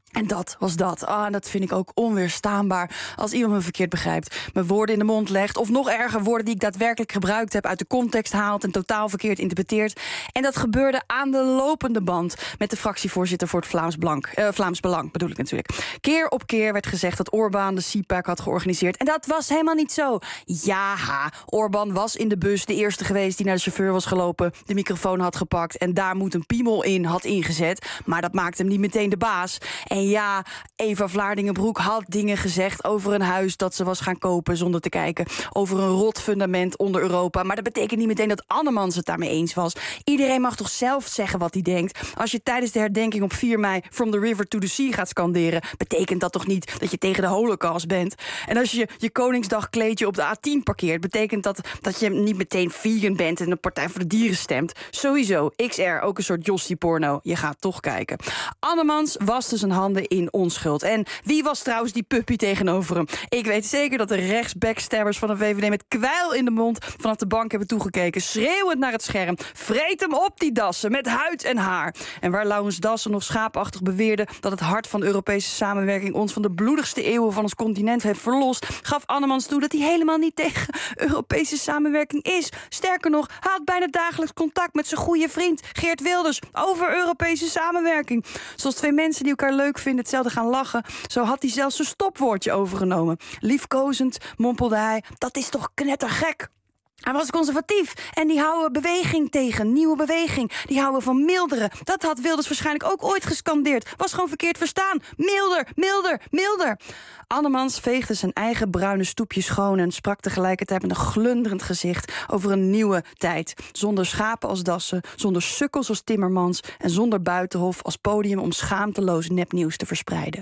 En dat was dat. Ah, dat vind ik ook onweerstaanbaar als iemand me verkeerd begrijpt. Me woorden in de mond legt, of nog erger, woorden die ik daadwerkelijk gebruikt heb, uit de context haalt en totaal verkeerd interpreteert. En dat gebeurde aan de lopende band met de fractievoorzitter voor het Vlaams, Blank, uh, Vlaams Belang, bedoel ik natuurlijk. Keer op keer werd gezegd dat Orbán de C-pack had georganiseerd. En dat was helemaal niet zo. Ja, Orbán was in de bus de eerste geweest die naar de chauffeur was gelopen, de microfoon had gepakt en daar moet een piemel in had ingezet. Maar dat maakte hem niet meteen de baas. En ja, Eva Vlaardingenbroek had dingen gezegd over een huis dat ze was gaan kopen zonder te kijken. Over een rot fundament onder Europa. Maar dat betekent niet meteen dat Annemans het daarmee eens was. Iedereen mag toch zelf zeggen wat hij denkt. Als je tijdens de herdenking op vier mei From the River to the Sea gaat scanderen, betekent dat toch niet dat je tegen de Holocaust bent? En als je je Koningsdag kleedje op de A tien parkeert, betekent dat dat je niet meteen vegan bent en een Partij voor de Dieren stemt. Sowieso, X R, ook een soort Jossie-porno. Je gaat toch kijken. Annemans waste zijn handen in onschuld. En wie was trouwens die puppy tegenover hem? Ik weet zeker dat de rechtsbackstabbers van de V V D met kwijl in de mond vanaf de bank hebben toegekeken, schreeuwend naar het scherm. Vreet hem op, die dassen, met huid en haar. En waar Laurens Dassen nog schaapachtig beweerde dat het hart van de Europese samenwerking ons van de bloedigste eeuwen van ons continent heeft verlost, gaf Annemans toe dat hij helemaal niet tegen Europese samenwerking is. Sterker nog, hij had bijna dagelijks contact met zijn goede vriend Geert Wilders over Europese samenwerking. Zoals twee mensen die elkaar leuk vinden hetzelfde gaan lachen, zo had hij zelfs een stopwoordje overgenomen. Liefkozend mompelde hij, dat is toch knettergek. Hij was conservatief en die houden beweging tegen, nieuwe beweging. Die houden van milderen. Dat had Wilders waarschijnlijk ook ooit gescandeerd. Was gewoon verkeerd verstaan. Milder, milder, milder. Annemans veegde zijn eigen bruine stoepje schoon en sprak tegelijkertijd met een glunderend gezicht over een nieuwe tijd. Zonder schapen als dassen, zonder sukkels als Timmermans en zonder Buitenhof als podium om schaamteloos nepnieuws te verspreiden.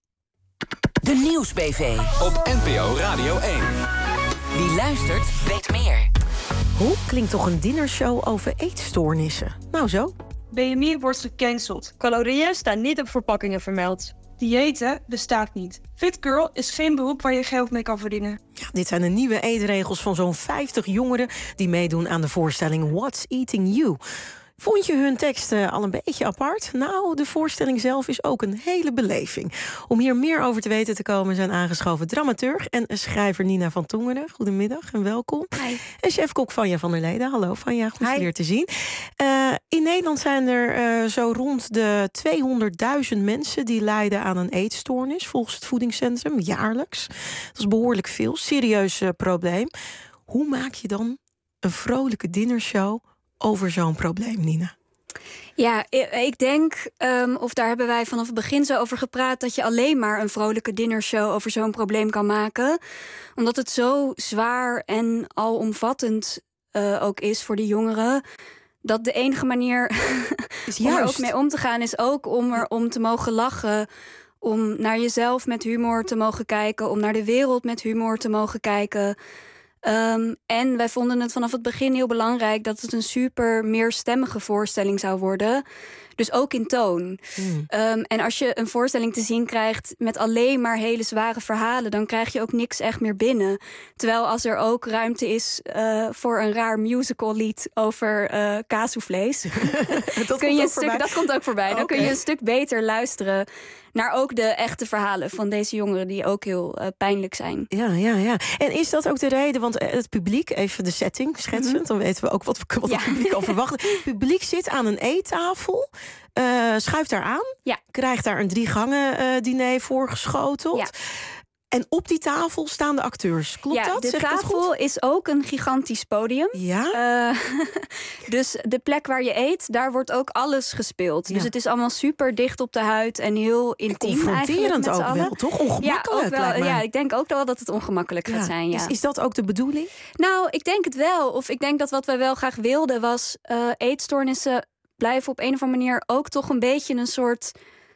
De Nieuws B V. Op N P O Radio één. Wie luistert, weet meer. Hoe klinkt toch een dinnershow over eetstoornissen? Nou zo. B M I wordt gecanceld. Calorieën staan niet op verpakkingen vermeld. Diëten bestaat niet. Fit girl is geen beroep waar je geld mee kan verdienen. Ja, dit zijn de nieuwe eetregels van zo'n vijftig jongeren die meedoen aan de voorstelling What's Eating You. Vond je hun tekst uh, al een beetje apart? Nou, de voorstelling zelf is ook een hele beleving. Om hier meer over te weten te komen zijn aangeschoven dramaturg en schrijver Nina van Tongeren. Goedemiddag en welkom. Hi. En chefkok Vanja van der Leden. Hallo Vanja, goed je weer te zien. Uh, in Nederland zijn er uh, zo rond de tweehonderdduizend mensen die lijden aan een eetstoornis, volgens het voedingscentrum, jaarlijks. Dat is behoorlijk veel, serieus uh, probleem. Hoe maak je dan een vrolijke dinnershow over zo'n probleem, Nina? Ja, ik denk, um, of daar hebben wij vanaf het begin zo over gepraat, dat je alleen maar een vrolijke dinnershow over zo'n probleem kan maken. Omdat het zo zwaar en alomvattend uh, ook is voor de jongeren, dat de enige manier is om er ook mee om te gaan is ook om er om te mogen lachen, om naar jezelf met humor te mogen kijken, om naar de wereld met humor te mogen kijken. Um, en wij vonden het vanaf het begin heel belangrijk dat het een super meerstemmige voorstelling zou worden. Dus ook in toon. Mm. Um, en als je een voorstelling te zien krijgt met alleen maar hele zware verhalen, dan krijg je ook niks echt meer binnen. Terwijl als er ook ruimte is uh, voor een raar musical lied over uh, kaassoufflés, dat, kun je een stuk, dat komt ook voorbij. Dan okay. kun je een stuk beter luisteren naar ook de echte verhalen van deze jongeren die ook heel uh, pijnlijk zijn. Ja, ja, ja. En is dat ook de reden, want het publiek, even de setting schetsend, mm-hmm. dan weten we ook wat, wat ja. het publiek kan verwachten. Het publiek zit aan een eettafel, uh, schuift daar aan, ja. krijgt daar een drie gangen uh, diner voorgeschoteld. Ja. En op die tafel staan de acteurs. Klopt ja, dat? De zeg tafel is ook een gigantisch podium. Ja. Uh, dus de plek waar je eet, daar wordt ook alles gespeeld. Ja. Dus het is allemaal super dicht op de huid en heel intiem. Confronterend ook allen. wel, toch? Ongemakkelijk. Ja, ook wel, ja, ik denk ook wel dat het ongemakkelijk ja. gaat zijn. Ja. Is, is dat ook de bedoeling? Nou, ik denk het wel. Of ik denk dat wat we wel graag wilden was uh, eetstoornissen blijven op een of andere manier ook toch een beetje een soort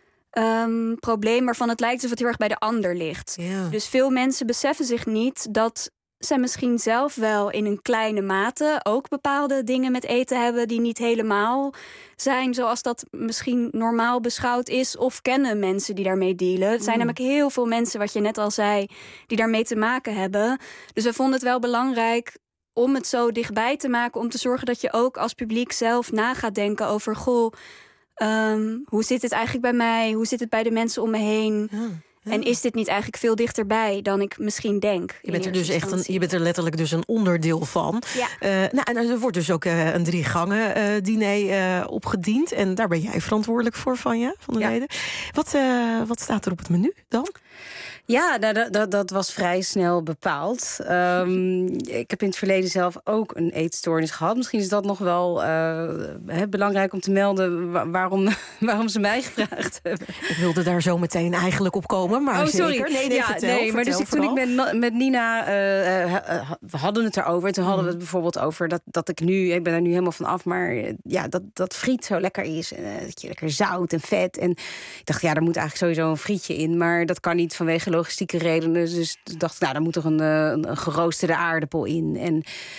Um, probleem waarvan het lijkt alsof het heel erg bij de ander ligt. Ja. Dus veel mensen beseffen zich niet dat zij misschien zelf wel in een kleine mate ook bepaalde dingen met eten hebben die niet helemaal zijn zoals dat misschien normaal beschouwd is, of kennen mensen die daarmee dealen. Het zijn mm. namelijk heel veel mensen, wat je net al zei, die daarmee te maken hebben. Dus we vonden het wel belangrijk om het zo dichtbij te maken, om te zorgen dat je ook als publiek zelf na gaat denken over, goh, Um, hoe zit het eigenlijk bij mij? Hoe zit het bij de mensen om me heen? Ja. Ja. En is dit niet eigenlijk veel dichterbij dan ik misschien denk? Je bent er dus echt een, je bent er letterlijk dus een onderdeel van. Ja. Uh, nou, en er wordt dus ook uh, een drie gangen uh, diner uh, opgediend. En daar ben jij verantwoordelijk voor, Vanja van der Ja. Leden. Wat, uh, wat staat er op het menu dan? Ja, nou, dat, dat, dat was vrij snel bepaald. Um, ik heb in het verleden zelf ook een eetstoornis gehad. Misschien is dat nog wel uh, he, belangrijk om te melden wa- waarom, waarom ze mij gevraagd hebben. Ik wilde daar zo meteen eigenlijk op komen, maar oh, sorry. zeker. Nee, nee, ja, vertel, nee, maar vertel, dus ik, toen ik met, met Nina, uh, uh, we hadden het erover. Toen hadden we het bijvoorbeeld over dat, dat ik nu, ik ben er nu helemaal van af, maar uh, ja, dat, dat friet zo lekker is. Uh, dat je lekker zout en vet. En ik dacht, ja, er moet eigenlijk sowieso een frietje in, maar dat kan niet vanwege logistieke redenen. Dus ik dacht, nou, daar moet er een, een, een geroosterde aardappel in. En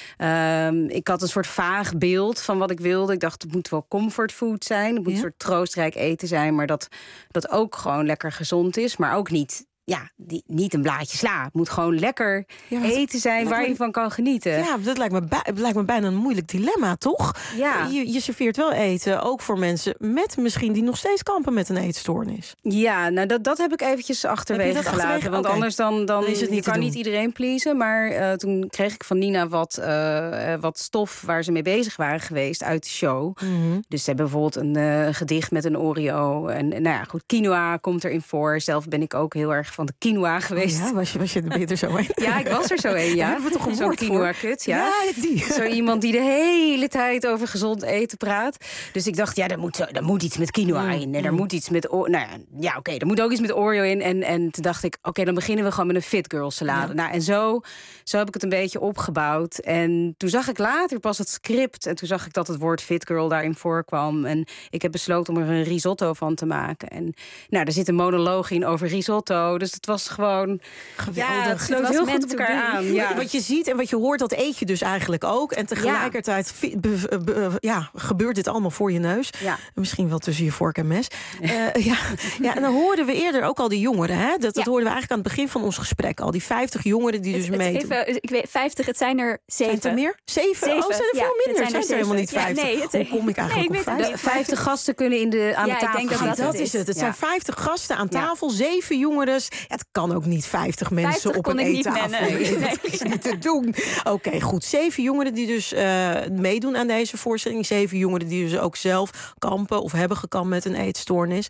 um, ik had een soort vaag beeld van wat ik wilde. Ik dacht, het moet wel comfortfood zijn. Het moet ja. een soort troostrijk eten zijn, maar dat, dat ook gewoon lekker gezond is. Maar ook niet, ja, die, niet een blaadje sla. Het moet gewoon lekker ja, eten zijn waar me, je van kan genieten. Ja, dat lijkt me, bij, lijkt me bijna een moeilijk dilemma, toch? Ja. Je, je serveert wel eten, ook voor mensen met misschien die nog steeds kampen met een eetstoornis. Ja, nou dat, dat heb ik eventjes achterwege dat gelaten. achterwege? Want okay. anders dan, dan, dan is het niet je kan doen. niet iedereen pleasen. Maar uh, toen kreeg ik van Nina wat, uh, wat stof waar ze mee bezig waren geweest uit de show. Mm-hmm. Dus ze hebben bijvoorbeeld een uh, gedicht met een Oreo. En nou ja, goed, quinoa komt erin voor. Zelf ben ik ook heel erg van de quinoa geweest. Oh ja, was je, was je ben je er zo een? Ja, ik was er zo een, ja. Daar hebben we toch een Zo'n woord voor? quinoa-kut, ja. Ja, die. Zo iemand die de hele tijd over gezond eten praat. Dus ik dacht, ja, er moet, er moet iets met quinoa Mm, in. En er mm. moet iets met... Nou ja, ja oké, okay, er moet ook iets met Oreo in. En, en toen dacht ik, oké, okay, dan beginnen we gewoon met een fit girl salade. Ja. Nou, en zo, zo heb ik het een beetje opgebouwd. En toen zag ik later pas het script. En toen zag ik dat het woord fit girl daarin voorkwam. En ik heb besloten om er een risotto van te maken. En nou, er zit een monoloog in over risotto. Dus het was gewoon... Geweldig. Ja, het sloot heel goed op elkaar aan. Ja. Wat je ziet en wat je hoort, dat eet je dus eigenlijk ook. En tegelijkertijd ja. be, be, ja, gebeurt dit allemaal voor je neus. Ja. Misschien wel tussen je vork en mes. Uh, ja. Ja, en dan hoorden we eerder ook al die jongeren. Hè? Dat, dat ja. hoorden we eigenlijk aan het begin van ons gesprek al. Die vijftig jongeren die het, dus meedoen. Even, ik weet, vijftig, het zijn er zeven. Zijn er meer? Zeven? Zeven. Oh, zijn er veel ja, minder? Het zijn er, zijn er helemaal niet vijftig? Ja, nee, het, Hoe kom ik eigenlijk nee, op vijftig? vijftig gasten kunnen in de, aan ja, de tafel ik denk zitten. dat, dat is het. Het ja. zijn vijftig gasten aan tafel, ja. zeven jongens. Ja, het kan ook niet vijftig mensen vijftig op een eettafel. Nee. Dat is niet te doen. Oké, okay, goed. Zeven jongeren die dus uh, meedoen aan deze voorstelling. Zeven jongeren die dus ook zelf kampen of hebben gekampt met een eetstoornis.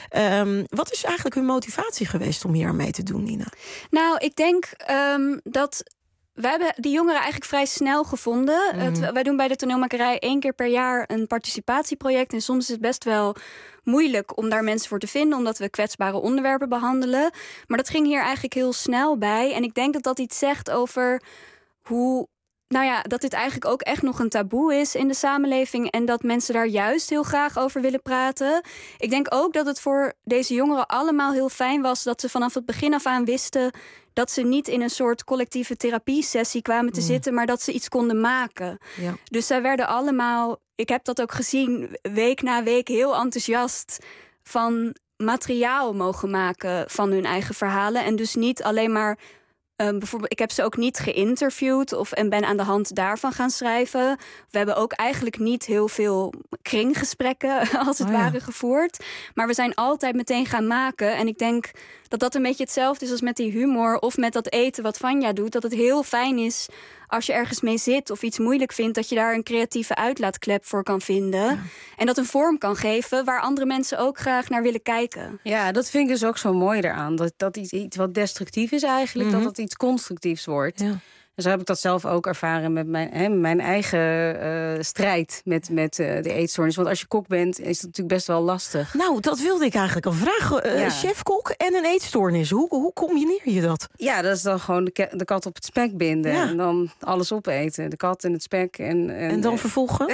Um, wat is eigenlijk hun motivatie geweest om hier aan mee te doen, Nina? Nou, ik denk um, dat... We hebben die jongeren eigenlijk vrij snel gevonden. Mm-hmm. Het, wij doen bij de toneelmakerij één keer per jaar een participatieproject. En soms is het best wel moeilijk om daar mensen voor te vinden, omdat we kwetsbare onderwerpen behandelen. Maar dat ging hier eigenlijk heel snel bij. En ik denk dat dat iets zegt over hoe... Nou ja, dat dit eigenlijk ook echt nog een taboe is in de samenleving en dat mensen daar juist heel graag over willen praten. Ik denk ook dat het voor deze jongeren allemaal heel fijn was dat ze vanaf het begin af aan wisten dat ze niet in een soort collectieve therapiesessie kwamen te mm. zitten, maar dat ze iets konden maken. Ja. Dus zij werden allemaal, ik heb dat ook gezien, week na week heel enthousiast van materiaal mogen maken van hun eigen verhalen. En dus niet alleen maar... Um, bijvoorbeeld, ik heb ze ook niet geïnterviewd of en ben aan de hand daarvan gaan schrijven. We hebben ook eigenlijk niet heel veel kringgesprekken als het oh ja. ware gevoerd. Maar we zijn altijd meteen gaan maken. En ik denk dat dat een beetje hetzelfde is als met die humor of met dat eten wat Vanja doet. Dat het heel fijn is als je ergens mee zit of iets moeilijk vindt, dat je daar een creatieve uitlaatklep voor kan vinden. Ja. En dat een vorm kan geven waar andere mensen ook graag naar willen kijken. Ja, dat vind ik dus ook zo mooi eraan. Dat, dat iets, iets wat destructief is eigenlijk, mm-hmm. dat het iets constructiefs wordt. Ja. En zo heb ik dat zelf ook ervaren met mijn, hè, mijn eigen uh, strijd met, met uh, de eetstoornis. Want als je kok bent, is het natuurlijk best wel lastig. Nou, dat wilde ik eigenlijk al vragen. Uh, ja. Chef-kok en een eetstoornis. Hoe, hoe combineer je dat? Ja, dat is dan gewoon de, ke- de kat op het spek binden. Ja. En dan alles opeten. De kat en het spek. En, en, en dan vervolgen?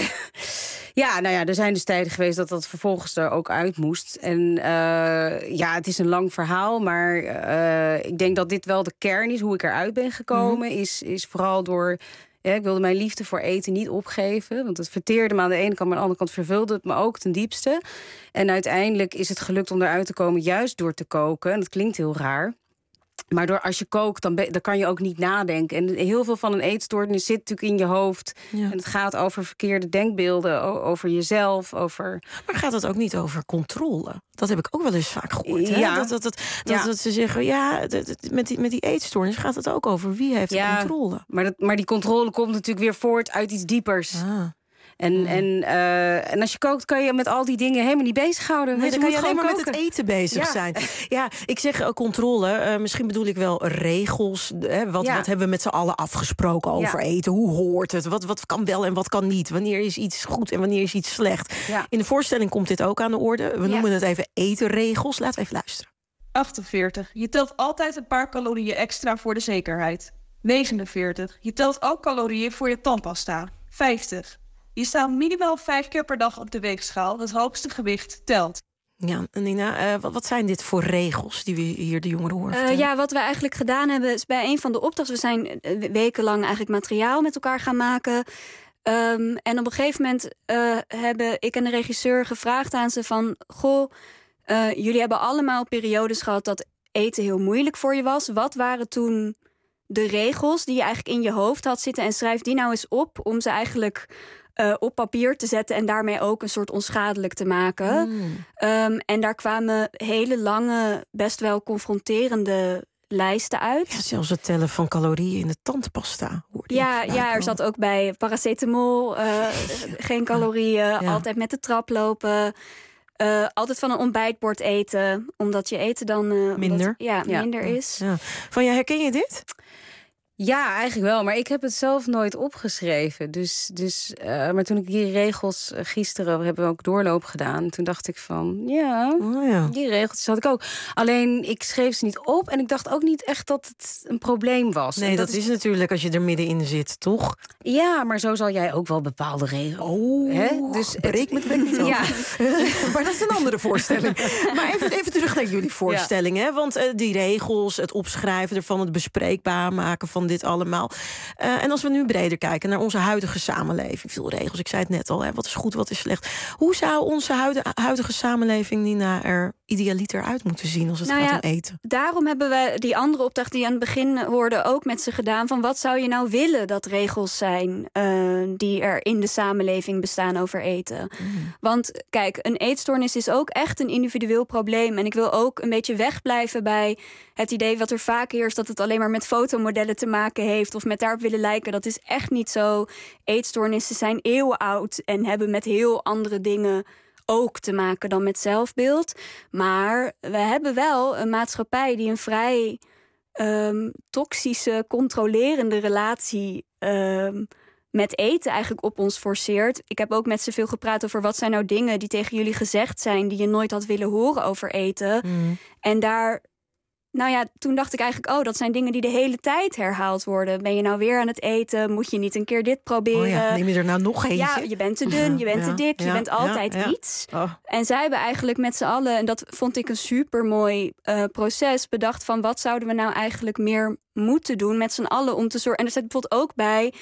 Ja, nou ja, er zijn dus tijden geweest dat dat vervolgens er ook uit moest. En uh, ja, het is een lang verhaal, maar uh, ik denk dat dit wel de kern is. Hoe ik eruit ben gekomen, mm-hmm. is, is vooral door... Ja, ik wilde mijn liefde voor eten niet opgeven. Want het verteerde me aan de ene kant, maar aan de andere kant vervulde het me ook ten diepste. En uiteindelijk is het gelukt om eruit te komen juist door te koken. En dat klinkt heel raar. Maar door als je kookt, dan, be, dan kan je ook niet nadenken. En heel veel van een eetstoornis zit natuurlijk in je hoofd. Ja. En het gaat over verkeerde denkbeelden, over jezelf. Over... Maar gaat het ook niet over controle? Dat heb ik ook wel eens vaak gehoord. Hè? Ja. Dat, dat, dat, dat, Ja. dat ze zeggen, ja, dat, dat, met, die, met die eetstoornis gaat het ook over wie heeft Ja, de controle. Maar, dat, maar die controle komt natuurlijk weer voort uit iets diepers. Ah. En, Mm. en, uh, en als je kookt, kan je met al die dingen helemaal niet bezighouden. Nee, Want dan je kan je moet alleen maar gewoon met het koken. eten bezig Ja. zijn. Ja, ik zeg uh, controle. Uh, misschien bedoel ik wel regels. Hè, wat, Ja. wat hebben we met z'n allen afgesproken over Ja. eten? Hoe hoort het? Wat, wat kan wel en wat kan niet? Wanneer is iets goed en wanneer is iets slecht? Ja. In de voorstelling komt dit ook aan de orde. We Ja. noemen het even etenregels. Laten we even luisteren. achtenveertig. Je telt altijd een paar calorieën extra voor de zekerheid. negenenveertig. Je telt ook calorieën voor je tandpasta. vijftig. Je staat minimaal vijf keer per dag op de weegschaal. Het hoogste gewicht telt. Ja, Nina, uh, wat, wat zijn dit voor regels die we hier de jongeren horen Uh, vertellen? ja, wat we eigenlijk gedaan hebben is bij een van de opdrachten... we zijn uh, wekenlang eigenlijk materiaal met elkaar gaan maken. Um, en op een gegeven moment uh, hebben ik en de regisseur gevraagd aan ze van... goh, uh, jullie hebben allemaal periodes gehad dat eten heel moeilijk voor je was. Wat waren toen de regels die je eigenlijk in je hoofd had zitten? En schrijf die nou eens op om ze eigenlijk... Uh, op papier te zetten en daarmee ook een soort onschadelijk te maken. Mm. Um, en daar kwamen hele lange, best wel confronterende lijsten uit. Ja, zelfs het tellen van calorieën in de tandpasta. Ja, ja, er zat ook bij paracetamol, uh, geen calorieën, ja. Altijd met de trap lopen. Uh, altijd van een ontbijtbord eten, omdat je eten dan uh, minder, omdat, ja, Ja. minder is. Ja. Van ja, herken je dit? Ja, eigenlijk wel. Maar ik heb het zelf nooit opgeschreven. Dus, dus, uh, maar toen ik die regels uh, gisteren hebben we ook doorloop gedaan. Toen dacht ik van, ja, oh ja, die regels had ik ook. Alleen, ik schreef ze niet op. En ik dacht ook niet echt dat het een probleem was. Nee, en dat, dat is natuurlijk als je er middenin zit, toch? Ja, maar zo zal jij ook wel bepaalde regels. Oh, hè? Dus breek met breek niet ja. Maar dat is een andere voorstelling. Maar even, even terug naar jullie voorstelling. Hè? Want uh, die regels, het opschrijven ervan, het bespreekbaar maken van dit allemaal. Uh, en als we nu breder kijken naar onze huidige samenleving. Veel regels, ik zei het net al. Hè? Wat is goed, wat is slecht. Hoe zou onze huidige, huidige samenleving, Nina, er idealiter uit moeten zien als het nou gaat ja, om eten? Daarom hebben we die andere opdracht die je aan het begin hoorde ook met ze gedaan. Van wat zou je nou willen dat regels zijn uh, die er in de samenleving bestaan over eten? Mm. Want kijk, een eetstoornis is ook echt een individueel probleem. En ik wil ook een beetje wegblijven bij het idee wat er vaak heerst, dat het alleen maar met fotomodellen te maken heeft of met daarop willen lijken. Dat is echt niet zo. Eetstoornissen zijn eeuwen oud en hebben met heel andere dingen ook te maken dan met zelfbeeld. Maar we hebben wel een maatschappij die een vrij um, toxische, controlerende relatie um, met eten eigenlijk op ons forceert. Ik heb ook met ze veel gepraat over wat zijn nou dingen die tegen jullie gezegd zijn die je nooit had willen horen over eten. Mm. En daar, nou ja, toen dacht ik eigenlijk, oh, dat zijn dingen die de hele tijd herhaald worden. Ben je nou weer aan het eten? Moet je niet een keer dit proberen? Oh ja, neem je er nou nog eentje? Ja, je bent te dun, je bent ja, te dik, ja, je bent altijd ja, ja. iets. Oh. En zij hebben eigenlijk met z'n allen, en dat vond ik een supermooi uh, proces, bedacht van wat zouden we nou eigenlijk meer moeten doen met z'n allen om te zorgen. En er staat bijvoorbeeld ook bij,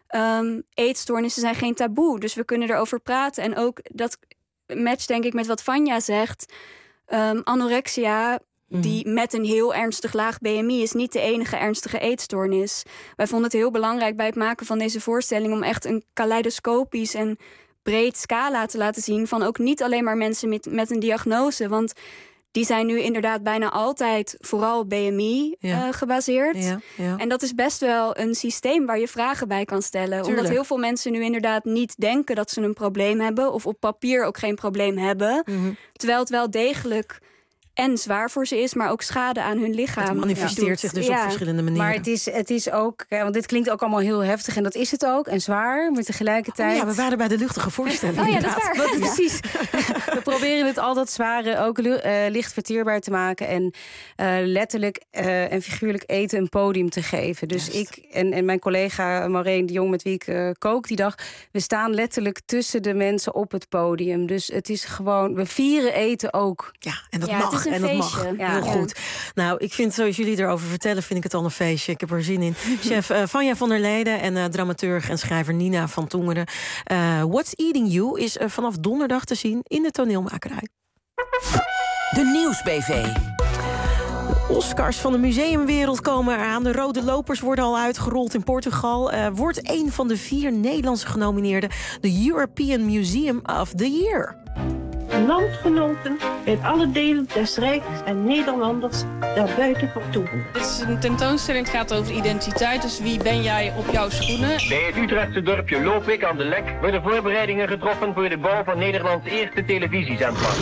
um, eetstoornissen zijn geen taboe. Dus we kunnen erover praten. En ook dat matcht denk ik met wat Vanja zegt. Um, anorexia, die met een heel ernstig laag B M I is niet de enige ernstige eetstoornis. Wij vonden het heel belangrijk bij het maken van deze voorstelling om echt een kaleidoscopisch en breed scala te laten zien van ook niet alleen maar mensen met, met een diagnose. Want die zijn nu inderdaad bijna altijd vooral B M I ja. uh, gebaseerd. Ja, ja. En dat is best wel een systeem waar je vragen bij kan stellen. Tuurlijk. Omdat heel veel mensen nu inderdaad niet denken dat ze een probleem hebben of op papier ook geen probleem hebben. Mm-hmm. Terwijl het wel degelijk en zwaar voor ze is, maar ook schade aan hun lichaam. Het manifesteert doet. zich dus ja. op verschillende manieren. Maar het is, het is ook, want dit klinkt ook allemaal heel heftig en dat is het ook. En zwaar, maar tegelijkertijd. Oh ja, we waren bij de luchtige voorstelling. Oh ja, dat is waar. Wat, precies. We proberen het al dat zware ook uh, licht verteerbaar te maken. En uh, letterlijk uh, en figuurlijk eten een podium te geven. Dus Juist. ik en, en mijn collega Maureen de Jong, met wie ik uh, kook die dag, we staan letterlijk tussen de mensen op het podium. Dus het is gewoon, we vieren eten ook. Ja, en dat ja, mag. En dat feestje. mag. Ja. Heel ja. goed. Nou, ik vind, zoals jullie erover vertellen, vind ik het al een feestje. Ik heb er zin in. Chef uh, Vanja van der Leden en uh, dramaturg en schrijver Nina van Tongeren. Uh, What's Eating You is uh, vanaf donderdag te zien in de toneelmakerij. De Nieuwsbv. Oscars van de museumwereld komen eraan. De rode lopers worden al uitgerold in Portugal. Uh, wordt een van de vier Nederlandse genomineerden de European Museum of the Year. Landgenoten uit alle delen des Rijks en Nederlanders daarbuiten vertoeven. Dit is een tentoonstelling, het gaat over identiteit, dus wie ben jij op jouw schoenen? Bij het Utrechtse dorpje Lopik aan de Lek worden voorbereidingen getroffen voor de bouw van Nederlands eerste televisiezendmast.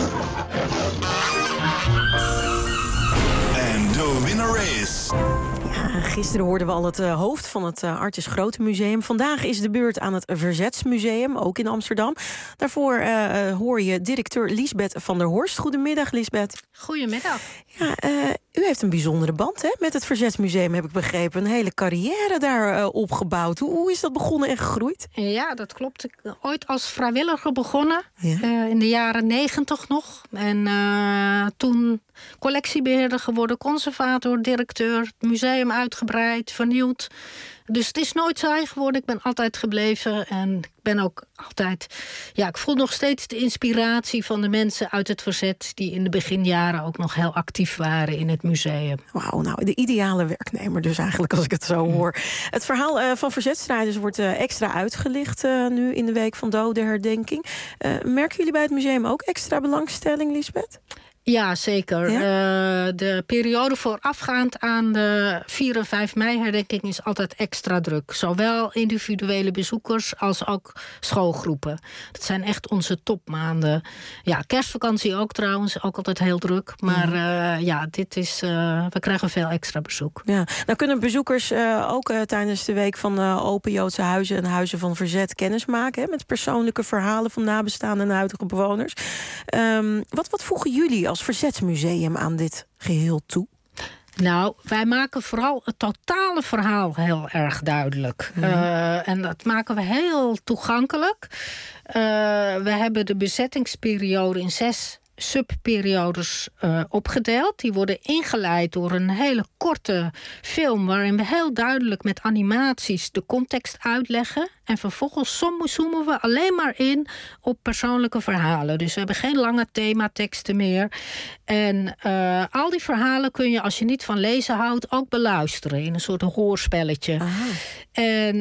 En de winner is... Ja, gisteren hoorden we al het uh, hoofd van het uh, Artis Grote Museum. Vandaag is de beurt aan het Verzetsmuseum, ook in Amsterdam. Daarvoor uh, hoor je directeur Liesbeth van der Horst. Goedemiddag, Liesbeth. Goedemiddag. Ja, uh, u heeft een bijzondere band hè, met het Verzetsmuseum, heb ik begrepen. Een hele carrière daar uh, opgebouwd. Hoe, hoe is dat begonnen en gegroeid? Ja, dat klopt. Ik ben ooit als vrijwilliger begonnen. Ja. Uh, in de jaren negentig nog. En uh, toen collectiebeheerder geworden, conservator, directeur. Het museum uitgebreid, vernieuwd. Dus het is nooit saai geworden. Ik ben altijd gebleven. En ik ben ook altijd... Ja, ik voel nog steeds de inspiratie van de mensen uit het verzet die in de beginjaren ook nog heel actief waren in het museum. Wauw, nou, de ideale werknemer dus eigenlijk, als ik het zo hoor. Het verhaal uh, van verzetstrijders wordt uh, extra uitgelicht uh, nu in de week van dodenherdenking. Uh, merken jullie bij het museum ook extra belangstelling, Liesbeth? Ja, zeker. Ja? Uh, de periode voorafgaand aan de vier en vijf mei herdenking is altijd extra druk. Zowel individuele bezoekers als ook schoolgroepen. Dat zijn echt onze topmaanden. Ja, kerstvakantie ook trouwens, ook altijd heel druk. Maar uh, ja, dit is, uh, we krijgen veel extra bezoek. Ja, nou kunnen bezoekers uh, ook uh, tijdens de week van uh, Open Joodse Huizen en Huizen van Verzet kennis maken hè, met persoonlijke verhalen van nabestaanden en huidige bewoners. Um, wat, wat voegen jullie als Verzetsmuseum aan dit geheel toe? Nou, wij maken vooral het totale verhaal heel erg duidelijk. Mm. Uh, en dat maken we heel toegankelijk. Uh, we hebben de bezettingsperiode in zes subperiodes uh, opgedeeld. Die worden ingeleid door een hele korte film waarin we heel duidelijk met animaties de context uitleggen. En vervolgens zoomen we alleen maar in op persoonlijke verhalen. Dus we hebben geen lange themateksten meer. En uh, al die verhalen kun je, als je niet van lezen houdt, ook beluisteren in een soort hoorspelletje. Aha. En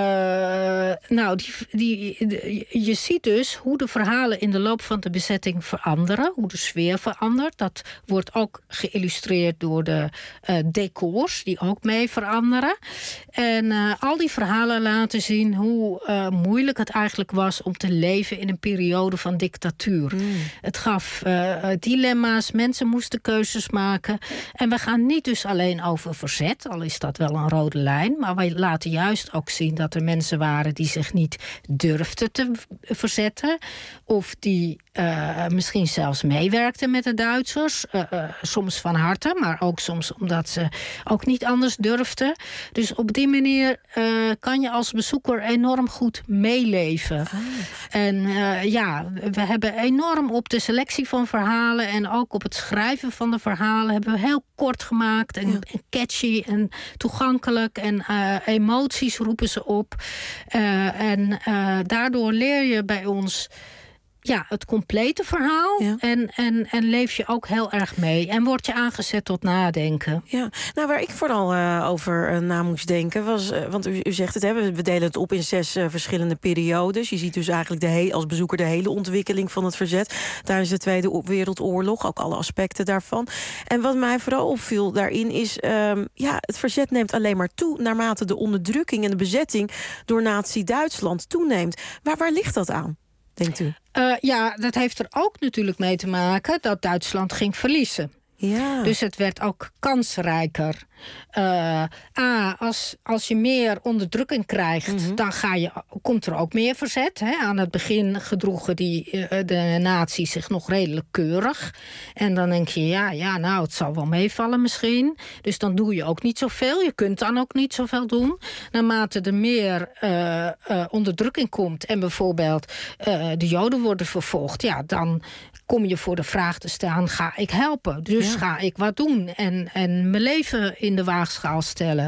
uh, nou, die, die, die, je ziet dus hoe de verhalen in de loop van de bezetting veranderen. Hoe de sfeer verandert. Dat wordt ook geïllustreerd door de uh, decors, die ook mee veranderen. En uh, al die verhalen laten zien hoe hoe uh, moeilijk het eigenlijk was om te leven in een periode van dictatuur. Mm. Het gaf uh, dilemma's, mensen moesten keuzes maken. En we gaan niet dus alleen over verzet, al is dat wel een rode lijn, maar wij laten juist ook zien dat er mensen waren die zich niet durfden te verzetten, of die uh, misschien zelfs meewerkten met de Duitsers. Uh, uh, soms van harte, maar ook soms omdat ze ook niet anders durfden. Dus op die manier uh, kan je als bezoeker enorm goed meeleven. Ah. En uh, ja, we hebben enorm op de selectie van verhalen en ook op het schrijven van de verhalen hebben we heel kort gemaakt en, ja. en catchy en toegankelijk en uh, emoties roepen ze op. Uh, en uh, daardoor leer je bij ons ja, het complete verhaal. Ja. En, en, en leef je ook heel erg mee. En word je aangezet tot nadenken. Ja, nou waar ik vooral uh, over uh, na moest denken was, uh, want u, u zegt het, hè, we delen het op in zes uh, verschillende periodes. Je ziet dus eigenlijk de he- als bezoeker de hele ontwikkeling van het verzet tijdens de Tweede Wereldoorlog, ook alle aspecten daarvan. En wat mij vooral opviel daarin is, um, ja, het verzet neemt alleen maar toe naarmate de onderdrukking en de bezetting door Nazi-Duitsland toeneemt. Maar waar ligt dat aan, denkt u? Uh, ja, dat heeft er ook natuurlijk mee te maken dat Duitsland ging verliezen. Ja. Dus het werd ook kansrijker. Uh, A, als, als je meer onderdrukking krijgt, mm-hmm. dan ga je, komt er ook meer verzet. Hè? Aan het begin gedroegen die, uh, de nazi's zich nog redelijk keurig. En dan denk je, ja, ja, nou, het zal wel meevallen misschien. Dus dan doe je ook niet zoveel. Je kunt dan ook niet zoveel doen. Naarmate er meer uh, uh, onderdrukking komt en bijvoorbeeld uh, de Joden worden vervolgd, ja, dan kom je voor de vraag te staan, ga ik helpen? Dus ja. ga ik wat doen? En, en mijn leven in de waagschaal stellen.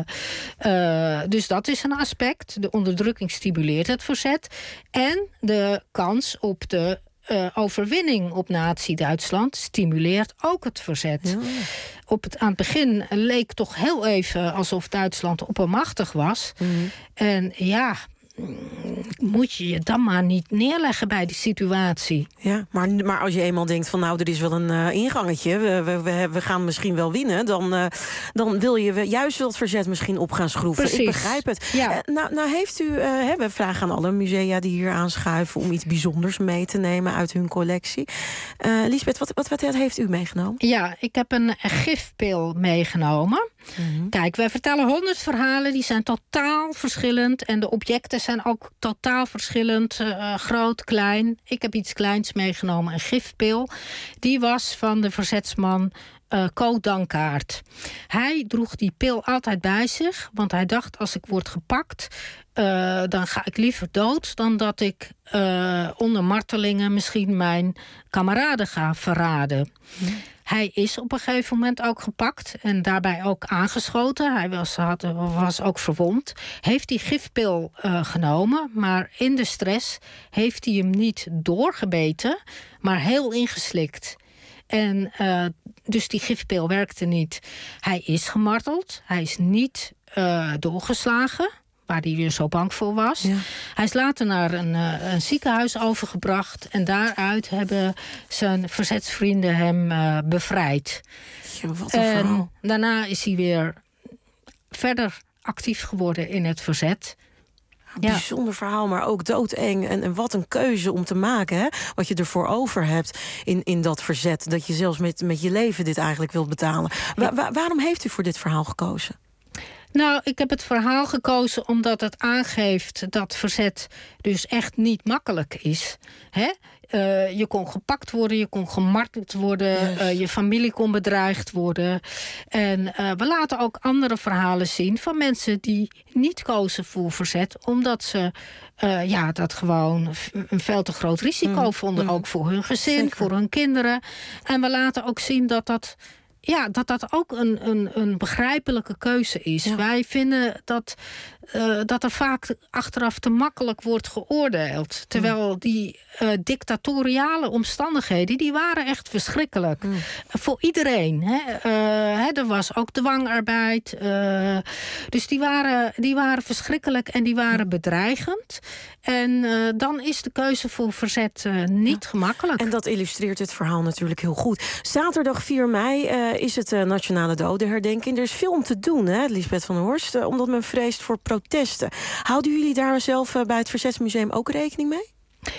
Uh, dus dat is een aspect. De onderdrukking stimuleert het verzet. En de kans op de uh, overwinning op Nazi-Duitsland stimuleert ook het verzet. Ja. Op het, aan het begin leek toch heel even alsof Duitsland oppermachtig was. Mm. En ja, moet je je dan maar niet neerleggen bij die situatie. Ja, maar, maar als je eenmaal denkt van nou, er is wel een uh, ingangetje, we, we, we, we gaan misschien wel winnen, dan, uh, dan wil je juist wel het verzet misschien op gaan schroeven. Precies. Ik begrijp het. Ja. Uh, nou, nou heeft u, uh, hè, we vragen aan alle musea die hier aanschuiven om iets bijzonders mee te nemen uit hun collectie. Uh, Liesbeth, wat, wat, wat heeft u meegenomen? Ja, ik heb een gifpil meegenomen. Mm-hmm. Kijk, wij vertellen honderd verhalen, die zijn totaal verschillend. En de objecten zijn ook totaal verschillend. Uh, groot, klein. Ik heb iets kleins meegenomen, een gifpil. Die was van de verzetsman uh, Co Dankaart. Hij droeg die pil altijd bij zich. Want hij dacht, als ik word gepakt, Uh, dan ga ik liever dood dan dat ik uh, onder martelingen misschien mijn kameraden ga verraden. Mm. Hij is op een gegeven moment ook gepakt en daarbij ook aangeschoten. Hij was, had, was ook verwond. Heeft die gifpil uh, genomen, maar in de stress heeft hij hem niet doorgebeten, maar heel ingeslikt. En uh, dus die gifpil werkte niet. Hij is gemarteld, hij is niet uh, doorgeslagen, waar hij weer zo bang voor was. Ja. Hij is later naar een, uh, een ziekenhuis overgebracht en daaruit hebben zijn verzetsvrienden hem uh, bevrijd. Ja, wat een en verhaal. Daarna is hij weer verder actief geworden in het verzet. Ja. Bijzonder verhaal, maar ook doodeng. En, en wat een keuze om te maken, hè? Wat je ervoor over hebt in, in dat verzet. Dat je zelfs met, met je leven dit eigenlijk wilt betalen. Wa- wa- waarom heeft u voor dit verhaal gekozen? Nou, ik heb het verhaal gekozen omdat het aangeeft dat verzet dus echt niet makkelijk is. Hè? Uh, je kon gepakt worden, je kon gemarteld worden, yes. uh, je familie kon bedreigd worden. En uh, we laten ook andere verhalen zien van mensen die niet kozen voor verzet, omdat ze uh, ja, dat gewoon een veel te groot risico mm. vonden. Mm. Ook voor hun gezin, Zeker. voor hun kinderen. En we laten ook zien dat dat Ja, dat dat ook een, een, een begrijpelijke keuze is. Ja. Wij vinden dat, uh, dat er vaak achteraf te makkelijk wordt geoordeeld. Terwijl mm. die uh, dictatoriale omstandigheden, die waren echt verschrikkelijk. Mm. Voor iedereen. Hè. Uh, hè, er was ook dwangarbeid. Uh, dus die waren, die waren verschrikkelijk en die waren bedreigend. En uh, dan is de keuze voor verzet uh, niet ja. gemakkelijk. En dat illustreert het verhaal natuurlijk heel goed. Zaterdag vier mei uh, is het uh, Nationale Dodenherdenking. Er is veel om te doen, hè, Liesbeth van der Horst, uh, omdat men vreest voor protesten. Houden jullie daar zelf uh, bij het Verzetsmuseum ook rekening mee?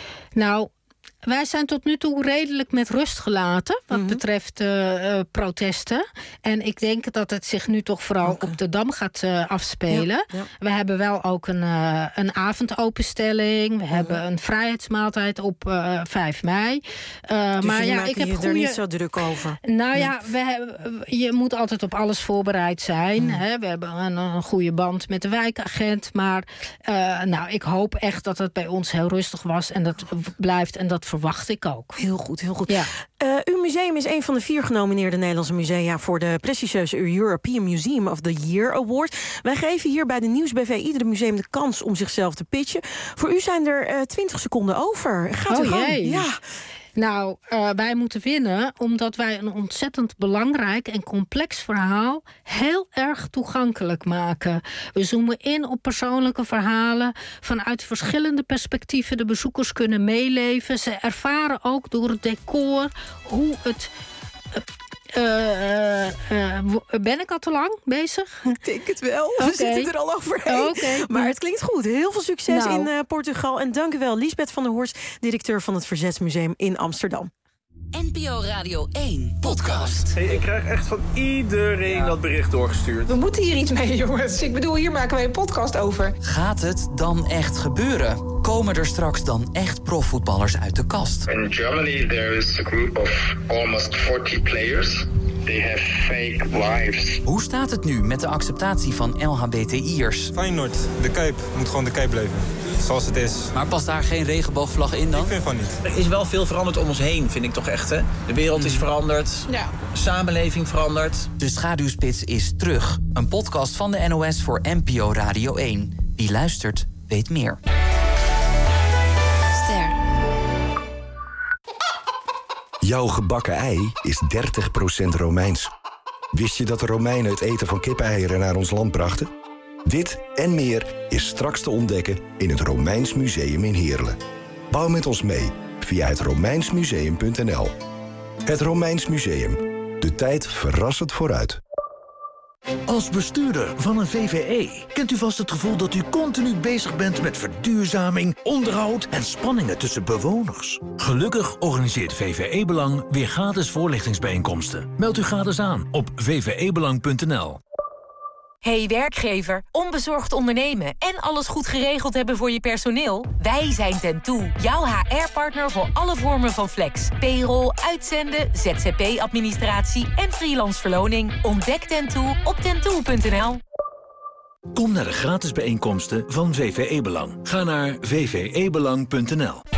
Nou, wij zijn tot nu toe redelijk met rust gelaten wat mm-hmm. betreft uh, uh, protesten. En ik denk dat het zich nu toch vooral okay. op de Dam gaat uh, afspelen. Ja, ja. We hebben wel ook een, uh, een avondopenstelling. We mm-hmm. hebben een vrijheidsmaaltijd op uh, vijf mei. Uh, dus maar ja, ik heb je goede... er niet zo druk over? Nou nee. ja, we hebben, je moet altijd op alles voorbereid zijn. Mm. Hè? We hebben een, een goede band met de wijkagent. Maar uh, nou, ik hoop echt dat het bij ons heel rustig was. En dat blijft en dat verwacht ik ook. Heel goed, heel goed. Ja. Uh, uw museum is een van de vier genomineerde Nederlandse musea voor de prestigieuze European Museum of the Year Award. Wij geven hier bij de Nieuwsbv iedere museum de kans om zichzelf te pitchen. Voor u zijn er uh, twintig seconden over. Gaat oh, u gang. Jee. Ja. Nou, uh, wij moeten winnen omdat wij een ontzettend belangrijk en complex verhaal heel erg toegankelijk maken. We zoomen in op persoonlijke verhalen. Vanuit verschillende perspectieven de bezoekers kunnen meeleven. Ze ervaren ook door het decor hoe het... Uh, Uh, uh, uh, ben ik al te lang bezig? Ik denk het wel. We okay. zitten er al overheen. Okay. Maar het klinkt goed. Heel veel succes nou. in uh, Portugal. En dank u wel, Liesbeth van der Horst, directeur van het Verzetsmuseum in Amsterdam. N P O Radio één podcast. Hey, ik krijg echt van iedereen ja. dat bericht doorgestuurd. We moeten hier iets mee, jongens. Ik bedoel, hier maken wij een podcast over. Gaat het dan echt gebeuren? Komen er straks dan echt profvoetballers uit de kast? In Germany there is a group of almost forty players. They have fake lives. Hoe staat het nu met de acceptatie van L H B T I'ers? Feyenoord, de Kuip, moet gewoon de Kuip blijven. Zoals het is. Maar past daar geen regenboogvlag in dan? Ik vind van niet. Er is wel veel veranderd om ons heen, vind ik toch echt, hè? De wereld is veranderd. Ja. De samenleving verandert. De Schaduwspits is terug. Een podcast van de N O S voor N P O Radio één. Wie luistert, weet meer. Ster. Jouw gebakken ei is dertig procent Romeins. Wist je dat de Romeinen het eten van kippeneieren naar ons land brachten? Dit en meer is straks te ontdekken in het Romeins Museum in Heerlen. Bouw met ons mee via het romeinsmuseum punt n l. Het Romeins Museum. De tijd verrassend vooruit. Als bestuurder van een V V E kent u vast het gevoel dat u continu bezig bent met verduurzaming, onderhoud en spanningen tussen bewoners. Gelukkig organiseert V V E Belang weer gratis voorlichtingsbijeenkomsten. Meld u gratis aan op v v e belang punt n l. Hey werkgever, onbezorgd ondernemen en alles goed geregeld hebben voor je personeel? Wij zijn Tentoe, jouw H R-partner voor alle vormen van flex. Payroll, uitzenden, Z Z P-administratie en freelance verloning. Ontdek Tentoe op tentoe punt n l. Kom naar de gratis bijeenkomsten van V V E Belang. Ga naar v v e belang punt n l.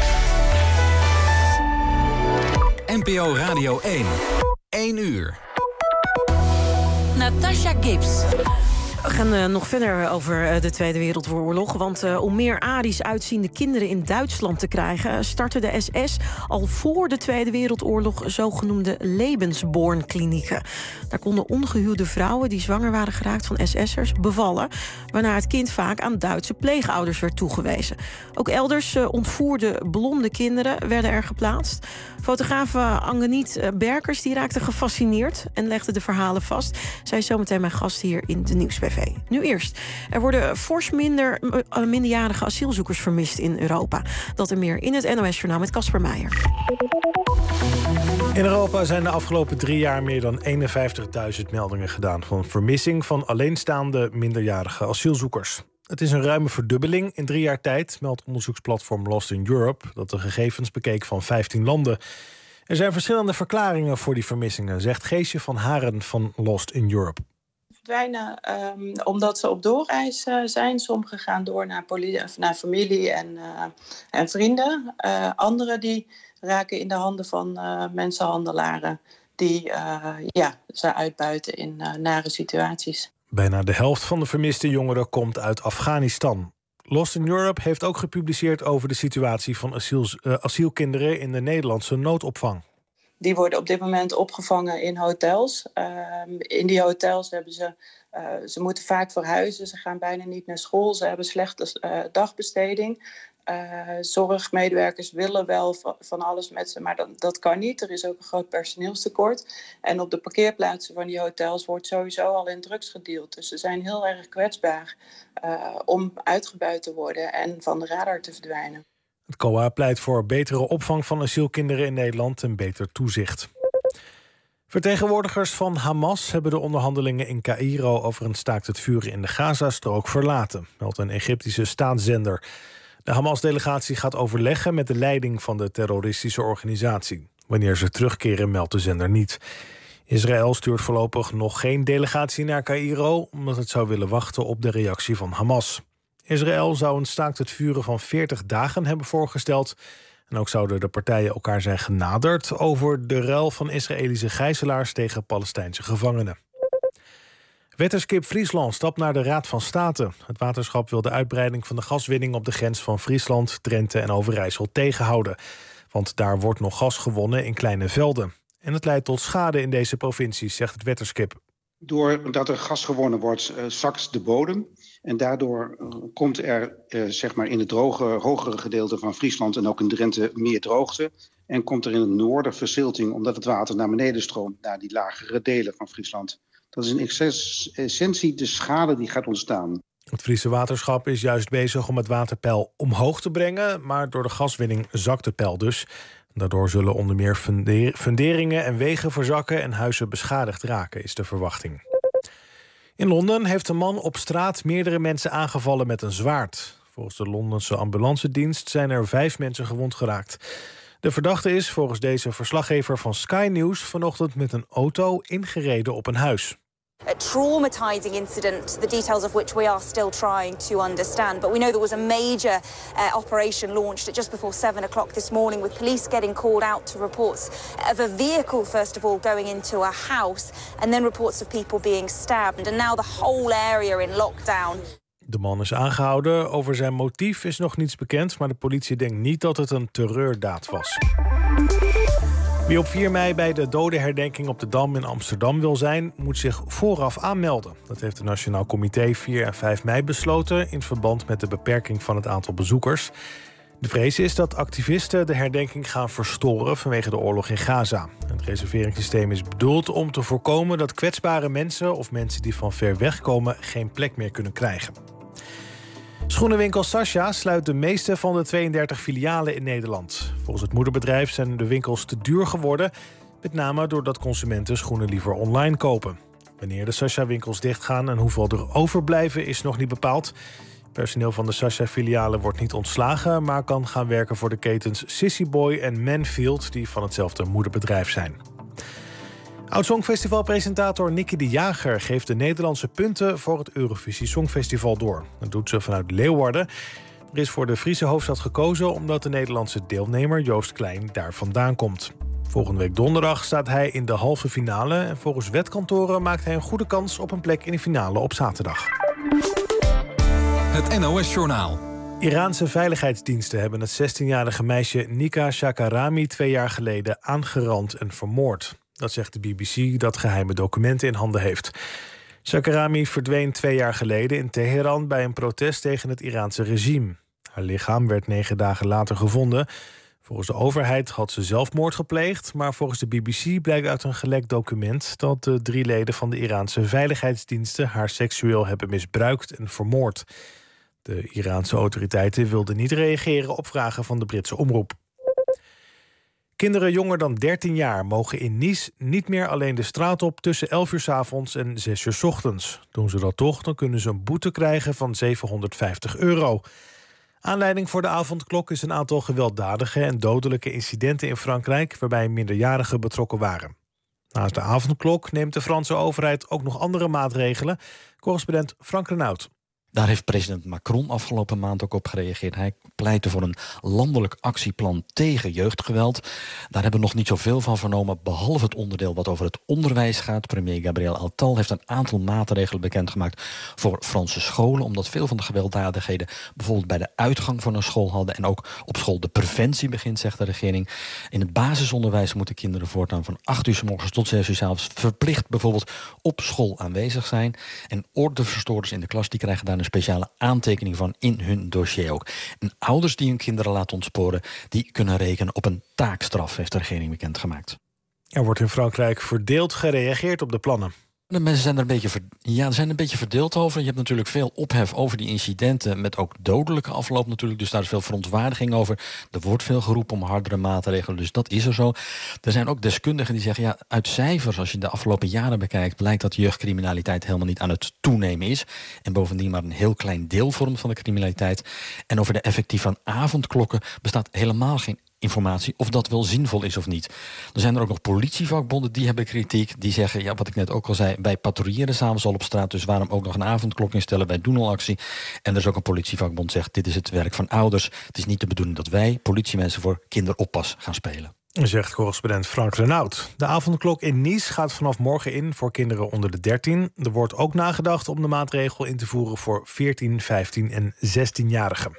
N P O Radio één. één uur. Natasha Gibbs. We gaan uh, nog verder over uh, de Tweede Wereldoorlog. Want uh, om meer Arisch uitziende kinderen in Duitsland te krijgen... startte de S S al voor de Tweede Wereldoorlog zogenoemde Lebensborn-klinieken. Daar konden ongehuwde vrouwen die zwanger waren geraakt van S S'ers bevallen... waarna het kind vaak aan Duitse pleegouders werd toegewezen. Ook elders uh, ontvoerde blonde kinderen werden er geplaatst. Fotografe Angeniet Berkers die raakte gefascineerd en legde de verhalen vast. Zij is zometeen mijn gast hier in de Nieuwsbv. Nu eerst. Er worden fors minder uh, minderjarige asielzoekers vermist in Europa. Dat en meer in het N O S-journaal met Casper Meijer. In Europa zijn de afgelopen drie jaar meer dan eenenvijftigduizend meldingen gedaan... van vermissing van alleenstaande minderjarige asielzoekers. Het is een ruime verdubbeling in drie jaar tijd, meldt onderzoeksplatform Lost in Europe... dat de gegevens bekeek van vijftien landen. Er zijn verschillende verklaringen voor die vermissingen... zegt Geesje van Haren van Lost in Europe. Verdwijnen um, omdat ze op doorreis uh, zijn. Sommigen gaan door naar, poli- naar familie en, uh, en vrienden. Uh, Anderen die raken in de handen van uh, mensenhandelaren... die uh, ja, ze uitbuiten in uh, nare situaties. Bijna de helft van de vermiste jongeren komt uit Afghanistan. Lost in Europe heeft ook gepubliceerd over de situatie van asiel, uh, asielkinderen in de Nederlandse noodopvang. Die worden op dit moment opgevangen in hotels. Uh, in die hotels hebben ze, uh, ze moeten vaak verhuizen. Ze gaan bijna niet naar school. Ze hebben slechte uh, dagbesteding. Uh, zorgmedewerkers willen wel van alles met ze, maar dat, dat kan niet. Er is ook een groot personeelstekort. En op de parkeerplaatsen van die hotels wordt sowieso al in drugs gedeeld. Dus ze zijn heel erg kwetsbaar uh, om uitgebuit te worden en van de radar te verdwijnen. Het C O A pleit voor betere opvang van asielkinderen in Nederland en beter toezicht. Vertegenwoordigers van Hamas hebben de onderhandelingen in Caïro over een staakt het vuren in de Gazastrook verlaten, meldt een Egyptische staatszender. De Hamas-delegatie gaat overleggen met de leiding van de terroristische organisatie. Wanneer ze terugkeren, meldt de zender niet. Israël stuurt voorlopig nog geen delegatie naar Caïro, omdat het zou willen wachten op de reactie van Hamas. Israël zou een staakt het vuren van veertig dagen hebben voorgesteld. En ook zouden de partijen elkaar zijn genaderd over de ruil van Israëlische gijzelaars tegen Palestijnse gevangenen. Wetterskip Friesland stapt naar de Raad van State. Het waterschap wil de uitbreiding van de gaswinning op de grens van Friesland, Drenthe en Overijssel tegenhouden. Want daar wordt nog gas gewonnen in kleine velden. En het leidt tot schade in deze provincies, zegt het Wetterskip. Doordat er gas gewonnen wordt, uh, zakt de bodem. En daardoor uh, komt er uh, zeg maar in het droge, hogere gedeelte van Friesland en ook in Drenthe meer droogte. En komt er in het noorden verzilting, omdat het water naar beneden stroomt, naar die lagere delen van Friesland. Dat is in essentie de schade die gaat ontstaan. Het Friese waterschap is juist bezig om het waterpeil omhoog te brengen, maar door de gaswinning zakt het peil dus. Daardoor zullen onder meer funderingen en wegen verzakken en huizen beschadigd raken, is de verwachting. In Londen heeft een man op straat meerdere mensen aangevallen met een zwaard. Volgens de Londense ambulancedienst zijn er vijf mensen gewond geraakt. De verdachte is volgens deze verslaggever van Sky News vanochtend met een auto ingereden op een huis. A traumatizing incident, the details of which we are still trying to understand. But we know there was a major uh, operation launched at just before seven o'clock this morning, with police getting called out to reports of a vehicle, first of all, going into a house, and then reports of people being stabbed. And now the whole area in lockdown. De man is aangehouden. Over zijn motief is nog niets bekend, maar de politie denkt niet dat het een terreurdaad was. Wie op vier mei bij de dodenherdenking op de Dam in Amsterdam wil zijn, moet zich vooraf aanmelden. Dat heeft het Nationaal Comité vier en vijf mei besloten in verband met de beperking van het aantal bezoekers. De vrees is dat activisten de herdenking gaan verstoren vanwege de oorlog in Gaza. Het reserveringssysteem is bedoeld om te voorkomen dat kwetsbare mensen of mensen die van ver weg komen geen plek meer kunnen krijgen. Schoenenwinkel Sascha sluit de meeste van de tweeëndertig filialen in Nederland. Volgens het moederbedrijf zijn de winkels te duur geworden, met name doordat consumenten schoenen liever online kopen. Wanneer de Sascha-winkels dichtgaan en hoeveel er overblijven is nog niet bepaald. Personeel van de Sascha-filialen wordt niet ontslagen, maar kan gaan werken voor de ketens Sissyboy en Manfield, die van hetzelfde moederbedrijf zijn. Oud-Songfestivalpresentator Nicky de Jager geeft de Nederlandse punten voor het Eurovisie Songfestival door. Dat doet ze vanuit Leeuwarden. Er is voor de Friese hoofdstad gekozen omdat de Nederlandse deelnemer Joost Klein daar vandaan komt. Volgende week donderdag staat hij in de halve finale en volgens wetkantoren maakt hij een goede kans op een plek in de finale op zaterdag. Het N O S-journaal. Iraanse veiligheidsdiensten hebben het zestienjarige meisje Nika Shakarami twee jaar geleden aangerand en vermoord. Dat zegt de B B C, dat geheime documenten in handen heeft. Shakarami verdween twee jaar geleden in Teheran bij een protest tegen het Iraanse regime. Haar lichaam werd negen dagen later gevonden. Volgens de overheid had ze zelfmoord gepleegd, maar volgens de B B C blijkt uit een gelekt document dat de drie leden van de Iraanse veiligheidsdiensten haar seksueel hebben misbruikt en vermoord. De Iraanse autoriteiten wilden niet reageren op vragen van de Britse omroep. Kinderen jonger dan dertien jaar mogen in Nice niet meer alleen de straat op tussen elf uur 's avonds en zes uur 's ochtends. Doen ze dat toch, dan kunnen ze een boete krijgen van zevenhonderdvijftig euro. Aanleiding voor de avondklok is een aantal gewelddadige en dodelijke incidenten in Frankrijk waarbij minderjarigen betrokken waren. Naast de avondklok neemt de Franse overheid ook nog andere maatregelen. Correspondent Frank Renaud. Daar heeft president Macron afgelopen maand ook op gereageerd. Hij pleitte voor een landelijk actieplan tegen jeugdgeweld. Daar hebben we nog niet zoveel van vernomen, behalve het onderdeel wat over het onderwijs gaat. Premier Gabriel Attal heeft een aantal maatregelen bekendgemaakt voor Franse scholen, omdat veel van de gewelddadigheden bijvoorbeeld bij de uitgang van een school hadden en ook op school de preventie begint, zegt de regering. In het basisonderwijs moeten kinderen voortaan van acht uur 's morgens tot zes uur 's avonds verplicht bijvoorbeeld op school aanwezig zijn. En ordeverstoorders in de klas die krijgen daar een speciale aantekening van in hun dossier ook. En ouders die hun kinderen laten ontsporen, die kunnen rekenen op een taakstraf, heeft de regering bekendgemaakt. Er wordt in Frankrijk verdeeld gereageerd op de plannen. De mensen zijn er een beetje, ver, ja, zijn een beetje verdeeld over. Je hebt natuurlijk veel ophef over die incidenten met ook dodelijke afloop natuurlijk. Dus daar is veel verontwaardiging over. Er wordt veel geroepen om hardere maatregelen, dus dat is er zo. Er zijn ook deskundigen die zeggen, ja, uit cijfers, als je de afgelopen jaren bekijkt, blijkt dat jeugdcriminaliteit helemaal niet aan het toenemen is. En bovendien maar een heel klein deel vormt van de criminaliteit. En over de effectief van avondklokken bestaat helemaal geen informatie of dat wel zinvol is of niet. Er zijn er ook nog politievakbonden die hebben kritiek. Die zeggen, ja, wat ik net ook al zei, wij patrouilleren s'avonds al op straat, dus waarom ook nog een avondklok instellen? Wij doen al actie. En er is ook een politievakbond die zegt, dit is het werk van ouders. Het is niet de bedoeling dat wij, politiemensen, voor kinderoppas gaan spelen. Zegt correspondent Frank Renaud. De avondklok in Nice gaat vanaf morgen in voor kinderen onder de dertien. Er wordt ook nagedacht om de maatregel in te voeren voor veertien, vijftien en zestienjarigen.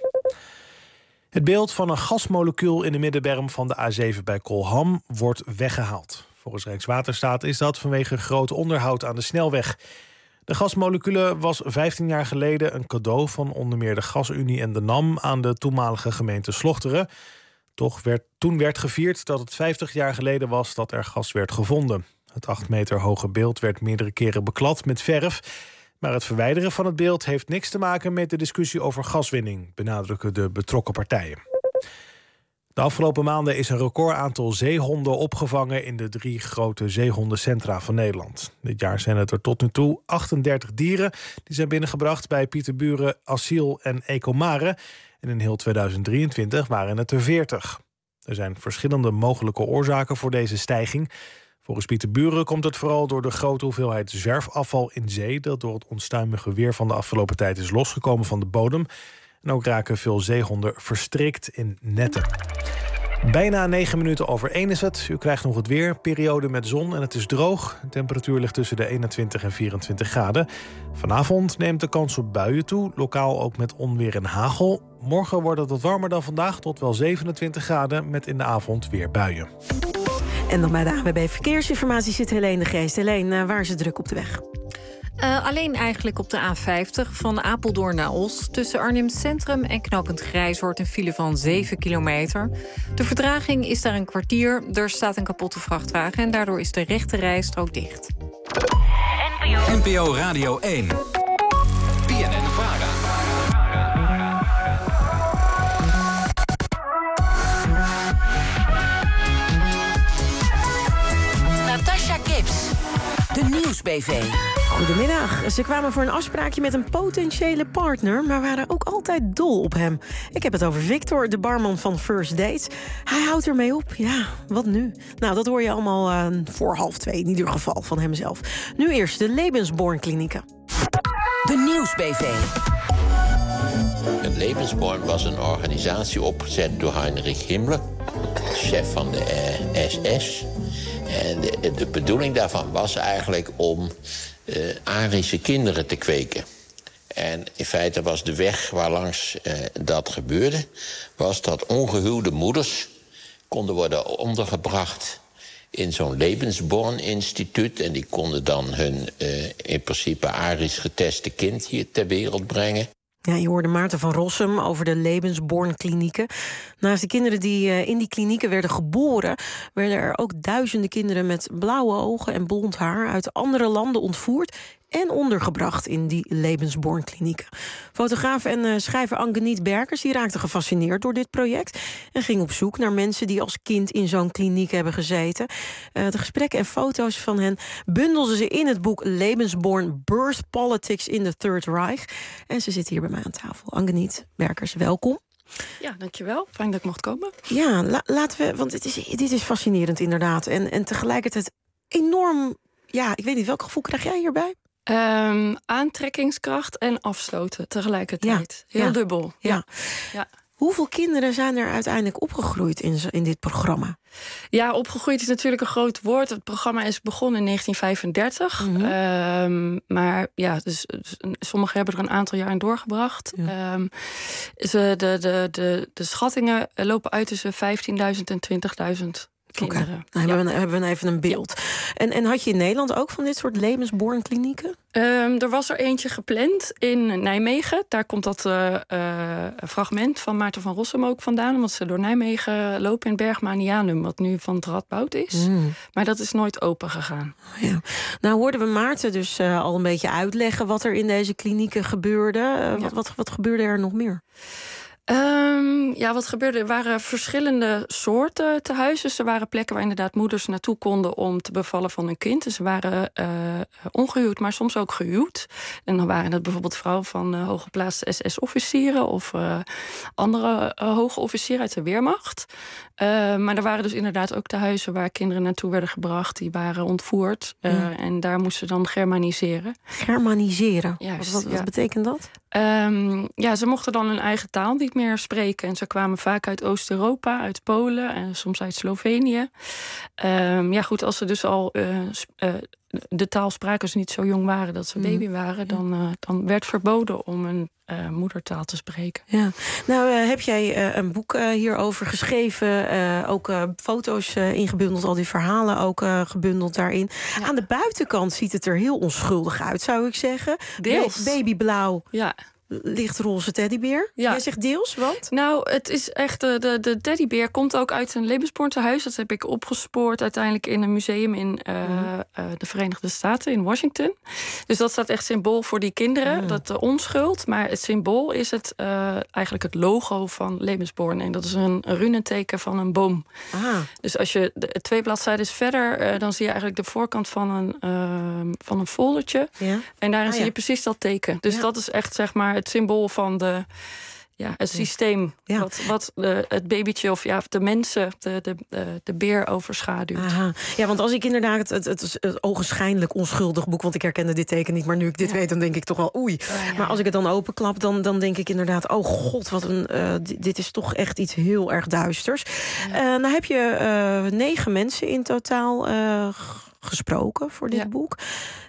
Het beeld van een gasmolecuul in de middenberm van de A zeven bij Kolham wordt weggehaald. Volgens Rijkswaterstaat is dat vanwege groot onderhoud aan de snelweg. De gasmolecule was vijftien jaar geleden een cadeau van onder meer de GasUnie en de NAM aan de toenmalige gemeente Slochteren. Toch werd toen werd gevierd dat het vijftig jaar geleden was dat er gas werd gevonden. Het acht meter hoge beeld werd meerdere keren beklad met verf. Maar het verwijderen van het beeld heeft niks te maken met de discussie over gaswinning, benadrukken de betrokken partijen. De afgelopen maanden is een record aantal zeehonden opgevangen in de drie grote zeehondencentra van Nederland. Dit jaar zijn het er tot nu toe achtendertig dieren die zijn binnengebracht bij Pieterburen, Asiel en Ecomare. En in heel tweeduizend drieëntwintig waren het er veertig. Er zijn verschillende mogelijke oorzaken voor deze stijging. Volgens Pieterburen komt het vooral door de grote hoeveelheid zwerfafval in zee dat door het onstuimige weer van de afgelopen tijd is losgekomen van de bodem. En ook raken veel zeehonden verstrikt in netten. Bijna negen minuten over één is het. U krijgt nog het weer. Periode met zon en het is droog. De temperatuur ligt tussen de eenentwintig en vierentwintig graden. Vanavond neemt de kans op buien toe. Lokaal ook met onweer en hagel. Morgen wordt het wat warmer dan vandaag, tot wel zevenentwintig graden, met in de avond weer buien. En dan bij de A N W B Verkeersinformatie zit Helene de Geest. Helene, waar is het druk op de weg? Uh, alleen eigenlijk op de A vijftig van Apeldoorn naar Os. Tussen Arnhem Centrum en knooppunt Grijzoord een file van zeven kilometer. De vertraging is daar een kwartier. Er staat een kapotte vrachtwagen en daardoor is de rechte rijstrook dicht. N P O Radio één. B N N Vara. Natasha Gibbs, de Nieuws-B V. Goedemiddag. Ze kwamen voor een afspraakje met een potentiële partner, maar waren ook altijd dol op hem. Ik heb het over Victor, de barman van First Dates. Hij houdt ermee op. Ja, wat nu? Nou, dat hoor je allemaal uh, voor half twee, in ieder geval van hemzelf. Nu eerst de Lebensborn Klinieken. De Nieuws-B V. Het Lebensborn was een organisatie opgezet door Heinrich Himmler, chef van de uh, S S. En de, de bedoeling daarvan was eigenlijk om uh, Arische kinderen te kweken. En in feite was de weg waarlangs uh, dat gebeurde, was dat ongehuwde moeders konden worden ondergebracht in zo'n Lebensborn-instituut. En die konden dan hun uh, in principe Arisch geteste kind hier ter wereld brengen. Ja, je hoorde Maarten van Rossum over de Lebensborn Klinieken. Naast de kinderen die uh, in die klinieken werden geboren, werden er ook duizenden kinderen met blauwe ogen en blond haar uit andere landen ontvoerd en ondergebracht in die Lebensborn Klinieken. Fotograaf en uh, schrijver Angeniet Berkers die raakte gefascineerd door dit project en ging op zoek naar mensen die als kind in zo'n kliniek hebben gezeten. Uh, de gesprekken en foto's van hen bundelden ze in het boek Lebensborn: Birth Politics in the Third Reich. En ze zit hier bij mij aan tafel. Angeniet Berkers, welkom. Ja, dankjewel. Fijn dat ik mocht komen. Ja, la- laten we, want dit is, dit is fascinerend inderdaad. En, en tegelijkertijd enorm, ja, ik weet niet, welk gevoel krijg jij hierbij? Um, aantrekkingskracht en afsloten tegelijkertijd. Ja, heel ja, dubbel. Ja. Ja. Ja. Hoeveel kinderen zijn er uiteindelijk opgegroeid in, in dit programma? Ja, opgegroeid is natuurlijk een groot woord. Het programma is begonnen in negentien vijfendertig. Mm-hmm. Um, maar ja, dus, dus sommigen hebben er een aantal jaar in doorgebracht. Ja. Um, de, de, de, de, de schattingen lopen uit tussen vijftienduizend en twintigduizend. Kinderen. Okay. Nou, hebben, ja. we, hebben we even een beeld. Ja. En, en had je in Nederland ook van dit soort Lebensborn klinieken? Um, er was er eentje gepland in Nijmegen. Daar komt dat uh, uh, fragment van Maarten van Rossum ook vandaan. Omdat ze door Nijmegen lopen in Bergmanianum, wat nu van het Radboud is. Mm. Maar dat is nooit open gegaan. Ja. Nou hoorden we Maarten dus uh, al een beetje uitleggen wat er in deze klinieken gebeurde. Uh, ja. wat, wat, wat gebeurde er nog meer? Um, ja, wat gebeurde? Er waren verschillende soorten tehuizen. Dus er waren plekken waar inderdaad moeders naartoe konden om te bevallen van een kind. Dus ze waren uh, ongehuwd, maar soms ook gehuwd. En dan waren het bijvoorbeeld vrouwen van uh, hooggeplaatste S S-officieren of uh, andere uh, hoge officieren uit de Weermacht. Uh, maar er waren dus inderdaad ook tehuizen waar kinderen naartoe werden gebracht. Die waren ontvoerd. Uh, mm. En daar moesten ze dan germaniseren. Germaniseren? Juist, wat, wat, ja. wat betekent dat? Um, ja, ze mochten dan hun eigen taal niet meer spreken. En ze kwamen vaak uit Oost-Europa, uit Polen en soms uit Slovenië. Um, ja, goed, als ze dus al uh, uh, de taal spraken, ze niet zo jong waren dat ze baby waren, dan, uh, dan werd verboden om een uh, moedertaal te spreken. Ja. Nou, uh, heb jij uh, een boek uh, hierover geschreven, uh, ook uh, foto's uh, ingebundeld, al die verhalen ook uh, gebundeld daarin. Ja. Aan de buitenkant ziet het er heel onschuldig uit, zou ik zeggen. Deels. Babyblauw. Ja. Lichtroze teddybeer. Ja. Jij zegt deels, want? Nou, het is echt, de, de, de teddybeer komt ook uit een Lebensborn tehuis. Dat heb ik opgespoord uiteindelijk in een museum in uh, mm. uh, de Verenigde Staten, in Washington. Dus dat staat echt symbool voor die kinderen, mm. dat de onschuld. Maar het symbool is het uh, eigenlijk het logo van Lebensborn. En dat is een, een runenteken van een boom. Ah. Dus als je de, twee bladzijden verder, uh, dan zie je eigenlijk de voorkant van een, uh, van een foldertje. Ja. En daarin ah, zie je ja. precies dat teken. Dus ja. dat is echt, zeg maar, het symbool van de, ja, het systeem. Ja. Wat, wat de, het babytje of ja, de mensen, de, de, de, de beer overschaduwt. Aha. Ja, want als ik inderdaad het, het, het, het ogenschijnlijk onschuldig boek, want ik herkende dit teken niet, maar nu ik dit ja. weet, dan denk ik toch wel oei. Ja, ja. Maar als ik het dan openklap, dan, dan denk ik inderdaad, oh god, wat een, uh, dit, dit is toch echt iets heel erg duisters. Ja. Uh, nou heb je uh, negen mensen in totaal uh, gesproken voor dit ja. boek.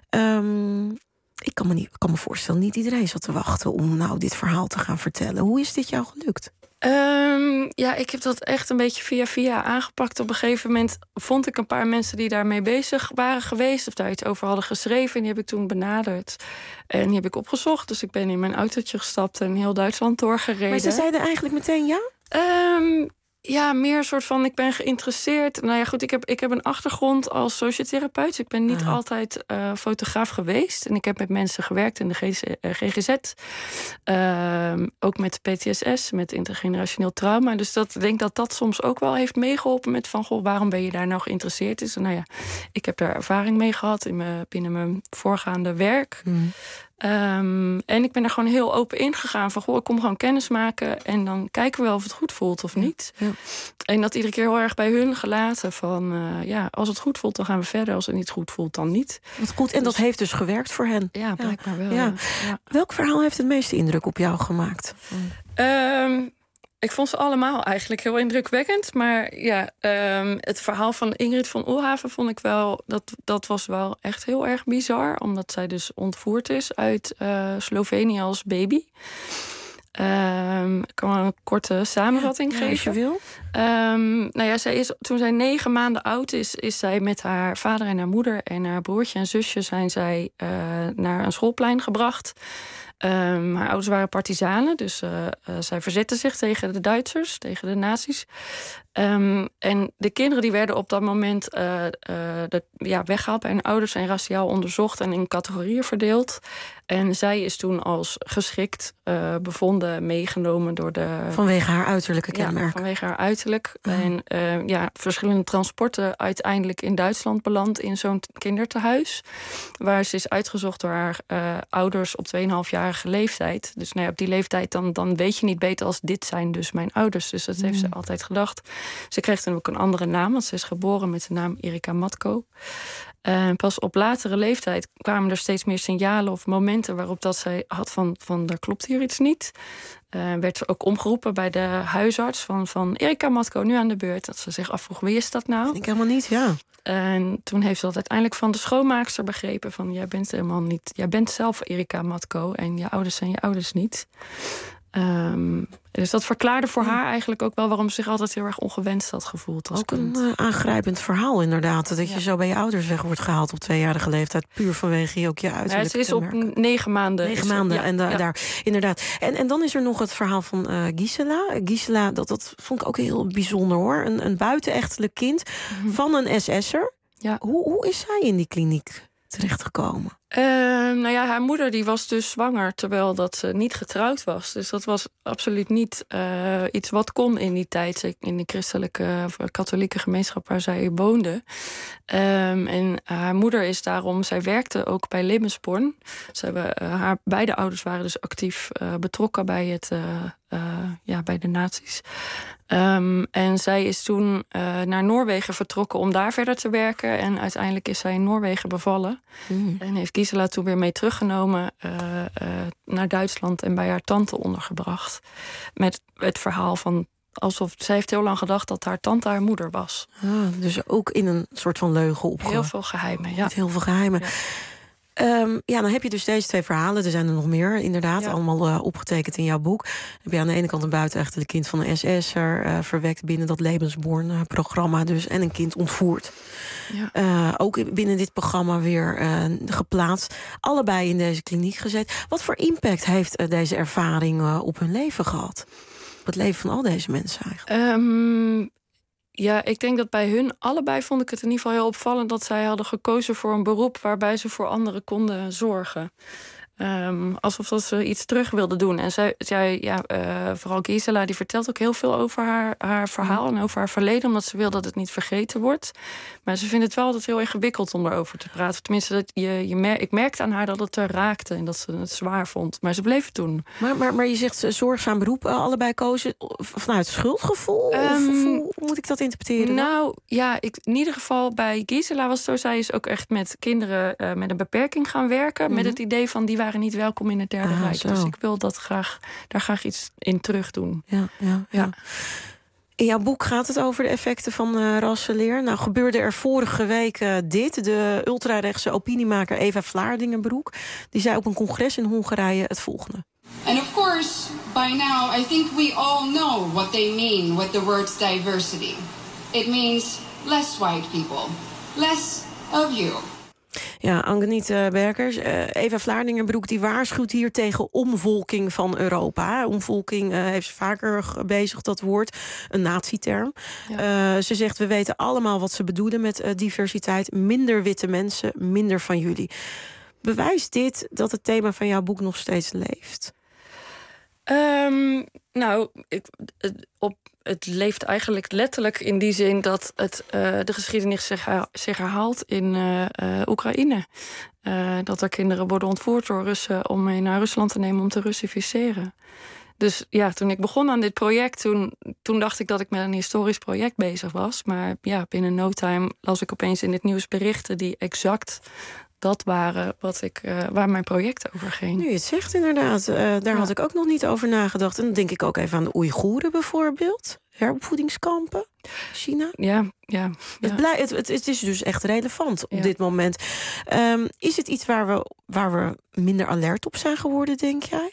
Um, Ik kan me, niet, kan me voorstellen, niet iedereen zat te wachten om nou dit verhaal te gaan vertellen. Hoe is dit jou gelukt? Um, ja, ik heb dat echt een beetje via via aangepakt. Op een gegeven moment vond ik een paar mensen die daarmee bezig waren geweest, of daar iets over hadden geschreven. En die heb ik toen benaderd. En die heb ik opgezocht. Dus ik ben in mijn autootje gestapt en heel Duitsland doorgereden. Maar ze zeiden eigenlijk meteen ja? Um, Ja, meer een soort van, ik ben geïnteresseerd. Nou ja, goed, ik heb, ik heb een achtergrond als sociotherapeut. Ik ben niet uh-huh. altijd uh, fotograaf geweest. En ik heb met mensen gewerkt in de G G Z. Uh, ook met P T S S, met intergenerationeel trauma. Dus dat, ik denk dat dat soms ook wel heeft meegeholpen met van, goh, waarom ben je daar nou geïnteresseerd in? Dus, nou ja, ik heb daar ervaring mee gehad in mijn, binnen mijn voorgaande werk. Mm. Um, en ik ben er gewoon heel open in gegaan. Van, goh, ik kom gewoon kennis maken. En dan kijken we wel of het goed voelt of niet. Ja. En dat iedere keer heel erg bij hun gelaten. Van, uh, ja, als het goed voelt, dan gaan we verder. Als het niet goed voelt, dan niet. Wat goed. En dus, dat heeft dus gewerkt voor hen. Ja, blijkbaar wel. Ja. Ja. Ja. Welk verhaal heeft het meeste indruk op jou gemaakt? Um, Ik vond ze allemaal eigenlijk heel indrukwekkend. Maar ja, um, het verhaal van Ingrid van Oelhaven vond ik wel... Dat, dat was wel echt heel erg bizar. Omdat zij dus ontvoerd is uit uh, Slovenië als baby. Um, ik kan een korte samenvatting ja, geven. Als je wil. Um, nou ja, zij is, toen zij negen maanden oud is... is zij met haar vader en haar moeder en haar broertje en zusje... zijn zij uh, naar een schoolplein gebracht... Um, haar ouders waren partizanen, dus uh, uh, zij verzetten zich tegen de Duitsers, tegen de nazi's. Um, en de kinderen die werden op dat moment uh, uh, de, ja, weggehaald bij hun ouders en raciaal onderzocht en in categorieën verdeeld. En zij is toen als geschikt uh, bevonden, meegenomen door de... Vanwege haar uiterlijke kenmerk. Ja, vanwege haar uiterlijk. Uh-huh. En uh, ja, verschillende transporten uiteindelijk in Duitsland beland in zo'n kindertehuis. Waar ze is uitgezocht door haar uh, ouders op tweeënhalfjarige leeftijd. Dus nou ja, op die leeftijd dan, dan weet je niet beter als dit zijn dus mijn ouders. Dus dat mm. heeft ze altijd gedacht. Ze kreeg toen ook een andere naam, want ze is geboren met de naam Erika Matko. En pas op latere leeftijd kwamen er steeds meer signalen of momenten waarop dat zij had van, van er klopt hier iets niet. Uh, werd ze ook omgeroepen bij de huisarts van, van Erika Matko, nu aan de beurt. Dat ze zich afvroeg, wie is dat nou? Ik helemaal niet, ja. En toen heeft ze dat uiteindelijk van de schoonmaakster begrepen. Van, jij bent helemaal niet, jij bent zelf Erika Matko en je ouders zijn je ouders niet. Um, dus dat verklaarde voor ja. haar eigenlijk ook wel waarom ze zich altijd heel erg ongewenst had gevoeld. Als ook kind. Een uh, aangrijpend verhaal inderdaad. Dat ja. je zo bij je ouders weg wordt gehaald op tweejarige leeftijd. Puur vanwege je ook je uiterlijke ja, ze is kenmerk. Op negen maanden. Negen maanden ja, en da- ja. daar, inderdaad. En, en dan is er nog het verhaal van uh, Gisela. Gisela, dat, dat vond ik ook heel bijzonder hoor. Een, een buitenechtelijk kind mm-hmm. van een S S'er. Ja. Hoe, hoe is zij in die kliniek terechtgekomen? Uh, nou ja, haar moeder die was dus zwanger terwijl dat ze niet getrouwd was. Dus dat was absoluut niet uh, iets wat kon in die tijd. In de christelijke of katholieke gemeenschap waar zij woonde. Um, en haar moeder is daarom, zij werkte ook bij Lebensborn. Ze hebben, uh, haar beide ouders waren dus actief uh, betrokken bij, het, uh, uh, ja, bij de nazi's. Um, en zij is toen uh, naar Noorwegen vertrokken om daar verder te werken. En uiteindelijk is zij in Noorwegen bevallen. Mm. En heeft Gisela toen weer mee teruggenomen uh, uh, naar Duitsland en bij haar tante ondergebracht. Met het verhaal van alsof zij heeft heel lang gedacht dat haar tante haar moeder was. Ah, dus ook in een soort van leugen opge... Heel veel geheimen, ja. Met heel veel geheimen. Ja. Um, ja, dan heb je dus deze twee verhalen. Er zijn er nog meer, inderdaad. Ja. Allemaal uh, opgetekend in jouw boek. Dan heb je aan de ene kant een buitenechtelijk kind van een S S'er... Uh, verwekt binnen dat Lebensborn-programma dus. En een kind ontvoerd. Ja. Uh, ook binnen dit programma weer uh, geplaatst. Allebei in deze kliniek gezet. Wat voor impact heeft uh, deze ervaring uh, op hun leven gehad? Op het leven van al deze mensen eigenlijk? Um... Ja, ik denk dat bij hun allebei vond ik het in ieder geval heel opvallend... dat zij hadden gekozen voor een beroep waarbij ze voor anderen konden zorgen. Um, alsof dat ze iets terug wilden doen. En zij, zij ja, uh, vooral Gisela, die vertelt ook heel veel over haar, haar verhaal... en over haar verleden, omdat ze wil dat het niet vergeten wordt. Maar ze vindt het wel altijd heel ingewikkeld om erover te praten. Tenminste, dat je, je mer- ik merkte aan haar dat het er raakte... en dat ze het zwaar vond. Maar ze bleef het doen. Maar, maar, maar je zegt zorgzaam beroep, uh, allebei kozen vanuit schuldgevoel? Um, of, of hoe moet ik dat interpreteren? Nou, ja, ik, in ieder geval bij Gisela was het zo... zij is ook echt met kinderen uh, met een beperking gaan werken... Mm-hmm. met het idee van, die waren niet welkom in het Derde ah, Rijk. Zo. Dus ik wil dat graag, daar graag iets in terug doen. Ja, ja, ja. In jouw boek gaat het over de effecten van uh, rassenleer. Nou gebeurde er vorige week uh, dit. De ultrarechtse opiniemaker Eva Vlaardingenbroek... die zei op een congres in Hongarije het volgende. And of course, By now, I think we all know what they mean with the words diversity. It means less white people, less of you. Ja, Anke-Niet uh, Berkers. Uh, Eva Vlaardingenbroek die waarschuwt hier tegen omvolking van Europa. Omvolking uh, heeft ze vaker bezig, dat woord. Een natieterm. Ja. Uh, ze zegt, we weten allemaal wat ze bedoelen met uh, diversiteit. Minder witte mensen, minder van jullie. Bewijst dit dat het thema van jouw boek nog steeds leeft? Um, nou, ik, op, het leeft eigenlijk letterlijk in die zin dat het, uh, de geschiedenis zich, zich herhaalt in uh, uh, Oekraïne. Uh, dat er kinderen worden ontvoerd door Russen om mee naar Rusland te nemen om te Russificeren. Dus ja, toen ik begon aan dit project, toen, toen dacht ik dat ik met een historisch project bezig was. Maar ja, binnen no time las ik opeens in het nieuws berichten die exact dat waren wat ik, uh, waar mijn project over ging. Nu je het zegt inderdaad, uh, daar ja. had ik ook nog niet over nagedacht. En dan denk ik ook even aan de Oeigoeren bijvoorbeeld. Heropvoedingskampen, China. Ja, ja. ja. Het, blij, het, het, het is dus echt relevant op ja. dit moment. Um, is het iets waar we, waar we minder alert op zijn geworden, denk jij?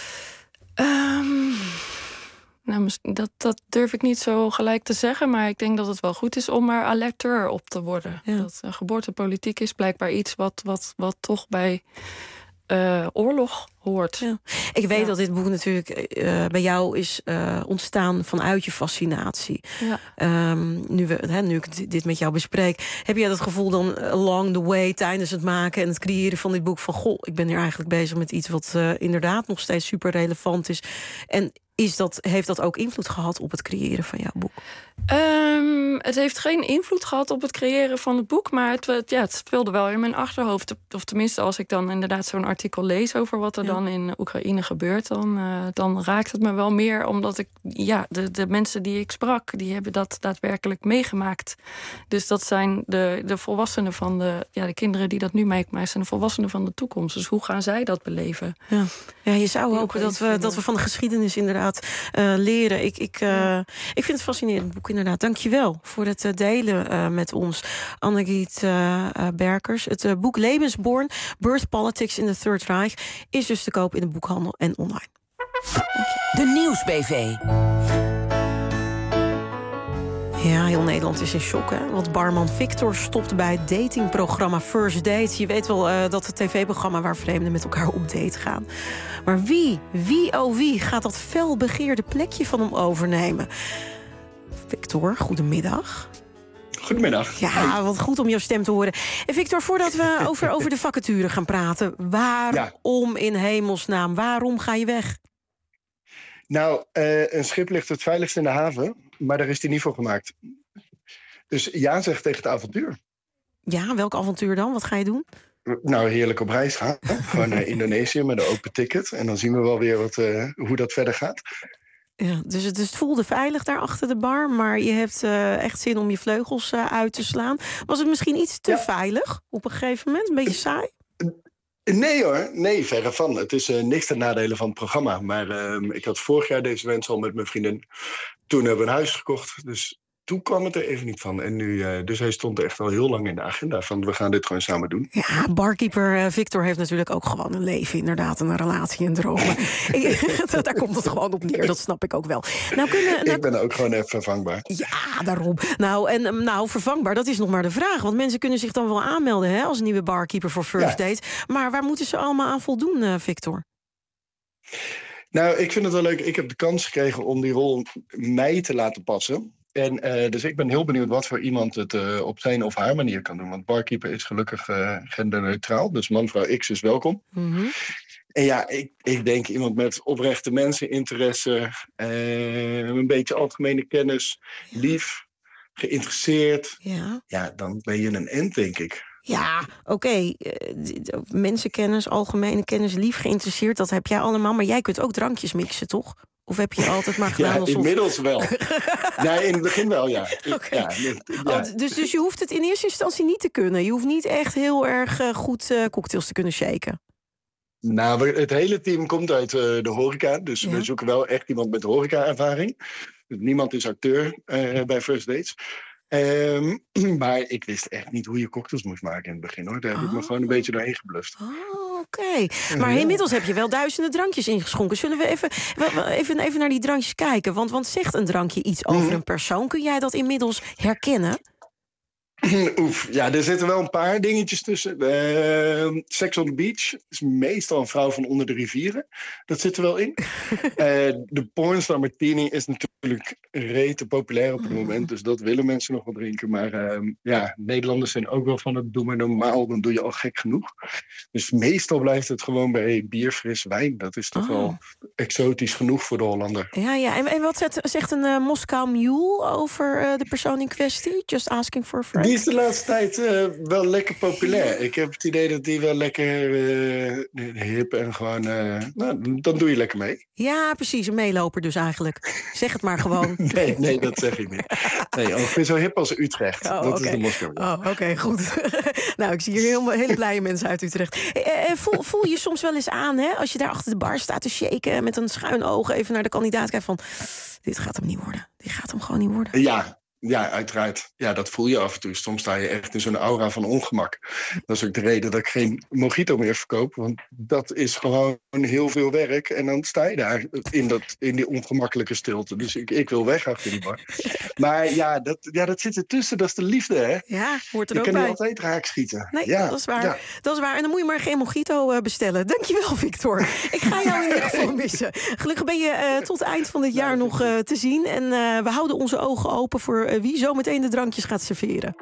Um... Nou, dat, dat durf ik niet zo gelijk te zeggen, maar ik denk dat het wel goed is om er alerter op te worden. Ja. Dat uh, geboortepolitiek is blijkbaar iets wat, wat, wat toch bij uh, oorlog hoort. Ja. Ik weet ja. dat dit boek natuurlijk uh, bij jou is uh, ontstaan vanuit je fascinatie. Ja. Um, nu, we, hè, nu ik dit met jou bespreek, heb jij dat gevoel dan along the way tijdens het maken en het creëren van dit boek van goh, ik ben hier eigenlijk bezig met iets wat uh, inderdaad nog steeds super relevant is. En Is dat, heeft dat ook invloed gehad op het creëren van jouw boek? Um, het heeft geen invloed gehad op het creëren van het boek, maar het, het, ja, het speelde wel in mijn achterhoofd. Of tenminste, als ik dan inderdaad zo'n artikel lees over wat er ja. dan in Oekraïne gebeurt, dan, uh, dan raakt het me wel meer, omdat ik, ja, de, de mensen die ik sprak, die hebben dat daadwerkelijk meegemaakt. Dus dat zijn de, de volwassenen van de, ja, de kinderen die dat nu meemaken, zijn de volwassenen van de toekomst. Dus hoe gaan zij dat beleven? Ja, ja je zou hopen dat we, dat we van de geschiedenis inderdaad Uh, leren. Ik, ik, uh, ik vind het fascinerend boek inderdaad. Dank je wel voor het uh, delen uh, met ons. Anke-Niet uh, uh, Berkers. Het uh, boek Lebensborn, Birth Politics in the Third Reich is dus te koop in de boekhandel en online. De Nieuws-B V. Ja, heel Nederland is in shock, hè? Want barman Victor stopt bij het datingprogramma First Dates. Je weet wel uh, dat het tv-programma waar vreemden met elkaar op date gaan. Maar wie, wie oh wie, gaat dat felbegeerde plekje van hem overnemen? Victor, goedemiddag. Goedemiddag. Ja, Hi. Wat goed om jouw stem te horen. En Victor, voordat we over, over de vacature gaan praten, waarom ja. in hemelsnaam, waarom ga je weg? Nou, uh, een schip ligt het veiligst in de haven, maar daar is hij niet voor gemaakt. Dus ja zeg tegen het avontuur. Ja, welk avontuur dan? Wat ga je doen? Nou, heerlijk op reis gaan. Gewoon naar Indonesië met een open ticket. En dan zien we wel weer wat, uh, hoe dat verder gaat. Ja, dus het, dus het voelde veilig daar achter de bar, maar je hebt uh, echt zin om je vleugels uh, uit te slaan. Was het misschien iets te ja. veilig op een gegeven moment? Een beetje saai? Nee hoor, nee, verre van. Het is uh, niks ten nadele van het programma. Maar uh, ik had vorig jaar deze wens al met mijn vriendin. Toen hebben we een huis gekocht, dus toen kwam het er even niet van. En nu, uh, dus hij stond er echt al heel lang in de agenda van we gaan dit gewoon samen doen. Ja, barkeeper uh, Victor heeft natuurlijk ook gewoon een leven, inderdaad, een relatie en dromen. Daar komt het gewoon op neer, dat snap ik ook wel. Nou, kunnen, nou, ik ben ook gewoon even vervangbaar. Ja, daarom. Nou, en nou, vervangbaar, dat is nog maar de vraag. Want mensen kunnen zich dan wel aanmelden hè, als nieuwe barkeeper voor First ja. Date. Maar waar moeten ze allemaal aan voldoen, uh, Victor? Nou, ik vind het wel leuk. Ik heb de kans gekregen om die rol mij te laten passen. En uh, dus ik ben heel benieuwd wat voor iemand het uh, op zijn of haar manier kan doen. Want barkeeper is gelukkig uh, genderneutraal. Dus man, vrouw, X is welkom. Mm-hmm. En ja, ik, ik denk iemand met oprechte menseninteresse, uh, een beetje algemene kennis, lief, geïnteresseerd. Ja, ja dan ben je een end, denk ik. Ja, oké. Okay. Uh, mensenkennis, algemene kennis, lief, geïnteresseerd, dat heb jij allemaal. Maar jij kunt ook drankjes mixen, toch? Of heb je altijd maar gedaan ja, alsof... inmiddels wel. Nee, in het begin wel, ja. Okay. ja, ja. Oh, dus, dus je hoeft het in eerste instantie niet te kunnen? Je hoeft niet echt heel erg uh, goed uh, cocktails te kunnen shaken? Nou, het hele team komt uit uh, de horeca. Dus ja. we zoeken wel echt iemand met horeca-ervaring. Dus niemand is acteur uh, bij First Dates. Um, maar ik wist echt niet hoe je cocktails moest maken in het begin, hoor. Daar heb oh. ik me gewoon een beetje doorheen gebluft. Oh, oké. Okay. Maar Ja. inmiddels heb je wel duizenden drankjes ingeschonken. Zullen we even, even, even naar die drankjes kijken? Want, want zegt een drankje iets over Mhm. een persoon? Kun jij dat inmiddels herkennen? Oef, ja, er zitten wel een paar dingetjes tussen. Uh, Sex on the Beach is meestal een vrouw van onder de rivieren. Dat zit er wel in. uh, de pornstar martini is natuurlijk rete populair op het moment. Dus dat willen mensen nog wel drinken. Maar uh, ja, Nederlanders zijn ook wel van het doe maar normaal. Dan doe je al gek genoeg. Dus meestal blijft het gewoon bij bier, fris, wijn. Dat is toch Oh. wel exotisch genoeg voor de Hollander. Ja, ja. En, en wat zet, zegt een uh, Moskou Mule over uh, de persoon in kwestie? Just asking for a friend. Die is de laatste tijd uh, wel lekker populair. Ik heb het idee dat die wel lekker uh, hip en gewoon... Uh, nou, dan doe je lekker mee. Ja, precies. Een meeloper dus eigenlijk. Zeg het maar gewoon. Nee, nee, dat zeg ik niet. Nee, ik ben zo hip als Utrecht. Oh, dat okay. is de Moskou. Oh, oké, okay, goed. Nou, ik zie hier heel, hele blije mensen uit Utrecht. Eh, eh, voel, voel je soms wel eens aan, hè? Als je daar achter de bar staat te shaken... met een schuin oog even naar de kandidaat kijkt van... dit gaat hem niet worden. Dit gaat hem gewoon niet worden. Ja. Ja, uiteraard. Ja, dat voel je af en toe. Soms sta je echt in zo'n aura van ongemak. Dat is ook de reden dat ik geen mojito meer verkoop. Want dat is gewoon heel veel werk. En dan sta je daar in, dat, in die ongemakkelijke stilte. Dus ik, ik wil weg achter die bar. Maar ja dat, ja, dat zit ertussen. Dat is de liefde, hè? Ja, hoort er je ook kan bij. niet altijd raak schieten. Nee, ja, dat is waar. Ja. Dat is waar. En dan moet je maar geen mojito uh, bestellen. Dankjewel, Victor. Ik ga jou in ieder geval missen. Gelukkig ben je uh, tot het eind van het jaar nog uh, te zien. En uh, we houden onze ogen open voor uh, wie zo meteen de drankjes gaat serveren.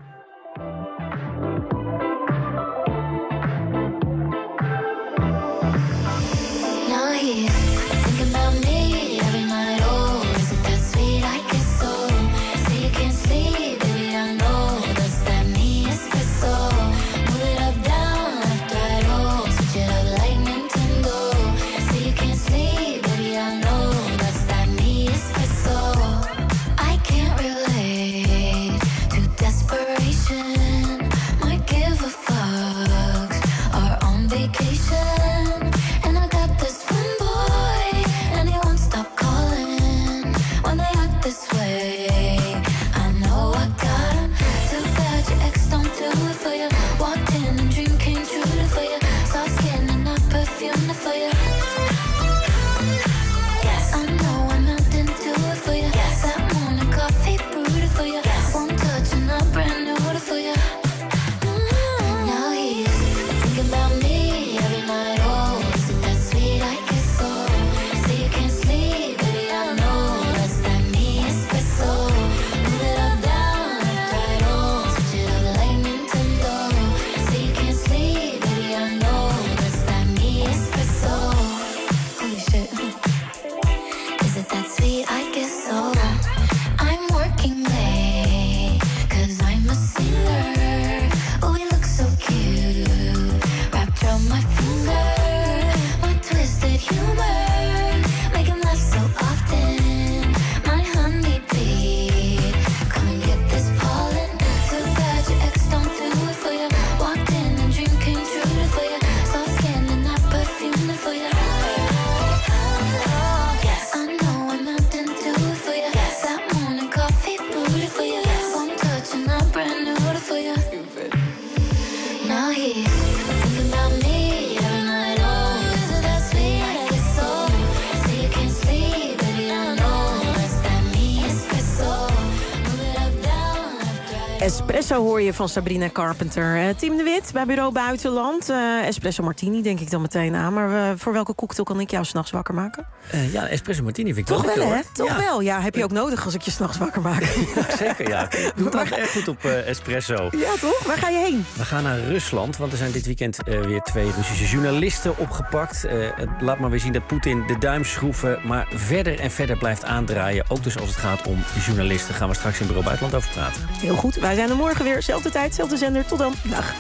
Espresso hoor je van Sabrina Carpenter. Uh, Tim de Wit bij Bureau Buitenland. Uh, espresso martini denk ik dan meteen aan. Maar uh, voor welke cocktail kan ik jou s'nachts wakker maken? Uh, ja, espresso martini vind ik Toch wel wel, lekker, hè? Toch ja. wel. Ja, heb je ook nodig als ik je s'nachts wakker maak. Zeker, ja. Je doet het erg goed op uh, espresso. Ja, toch? Waar ga je heen? We gaan naar Rusland, want er zijn dit weekend uh, weer twee Russische journalisten opgepakt. Uh, het laat maar weer zien dat Poetin de duim schroeven, maar verder en verder blijft aandraaien. Ook dus als het gaat om journalisten. Daar gaan we straks in Bureau Buitenland over praten. Heel goed. Wij zijn er morgen weer. Zelfde tijd, zelfde zender. Tot dan. Dag.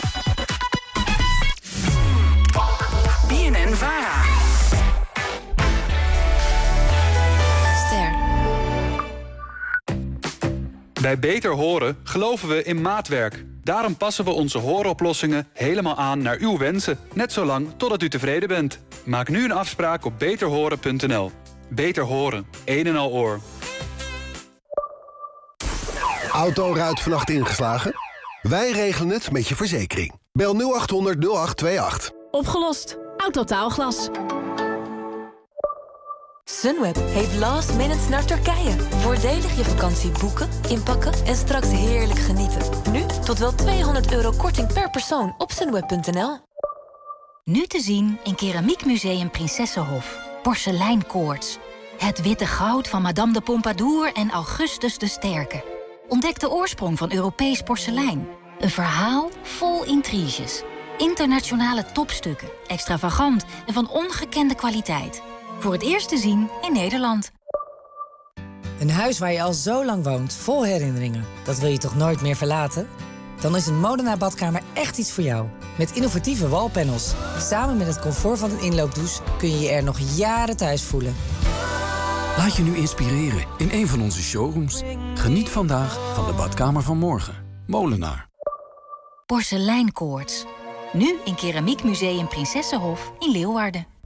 B N N Vara. Ster. Bij Beter Horen geloven we in maatwerk. Daarom passen we onze hooroplossingen helemaal aan naar uw wensen. Net zolang totdat u tevreden bent. Maak nu een afspraak op beter horen punt n l. Beter Horen. Een en al oor. Autoruit vannacht ingeslagen? Wij regelen het met je verzekering. Bel nul acht honderd nul acht twee acht. Opgelost. Autotaalglas. Sunweb heeft last minutes naar Turkije. Voordelig je vakantie boeken, inpakken en straks heerlijk genieten. Nu tot wel tweehonderd euro korting per persoon op sunweb punt n l. Nu te zien in Keramiekmuseum Prinsessenhof. Porseleinkoorts. Het witte goud van Madame de Pompadour en Augustus de Sterke. Ontdek de oorsprong van Europees porselein. Een verhaal vol intriges. Internationale topstukken. Extravagant en van ongekende kwaliteit. Voor het eerst te zien in Nederland. Een huis waar je al zo lang woont, vol herinneringen. Dat wil je toch nooit meer verlaten? Dan is een Modena badkamer echt iets voor jou. Met innovatieve wallpanels. Samen met het comfort van een inloopdouche kun je je er nog jaren thuis voelen. Laat je nu inspireren in een van onze showrooms. Geniet vandaag van de badkamer van morgen. Molenaar. Porseleinkoorts. Nu in Keramiekmuseum Prinsessenhof in Leeuwarden.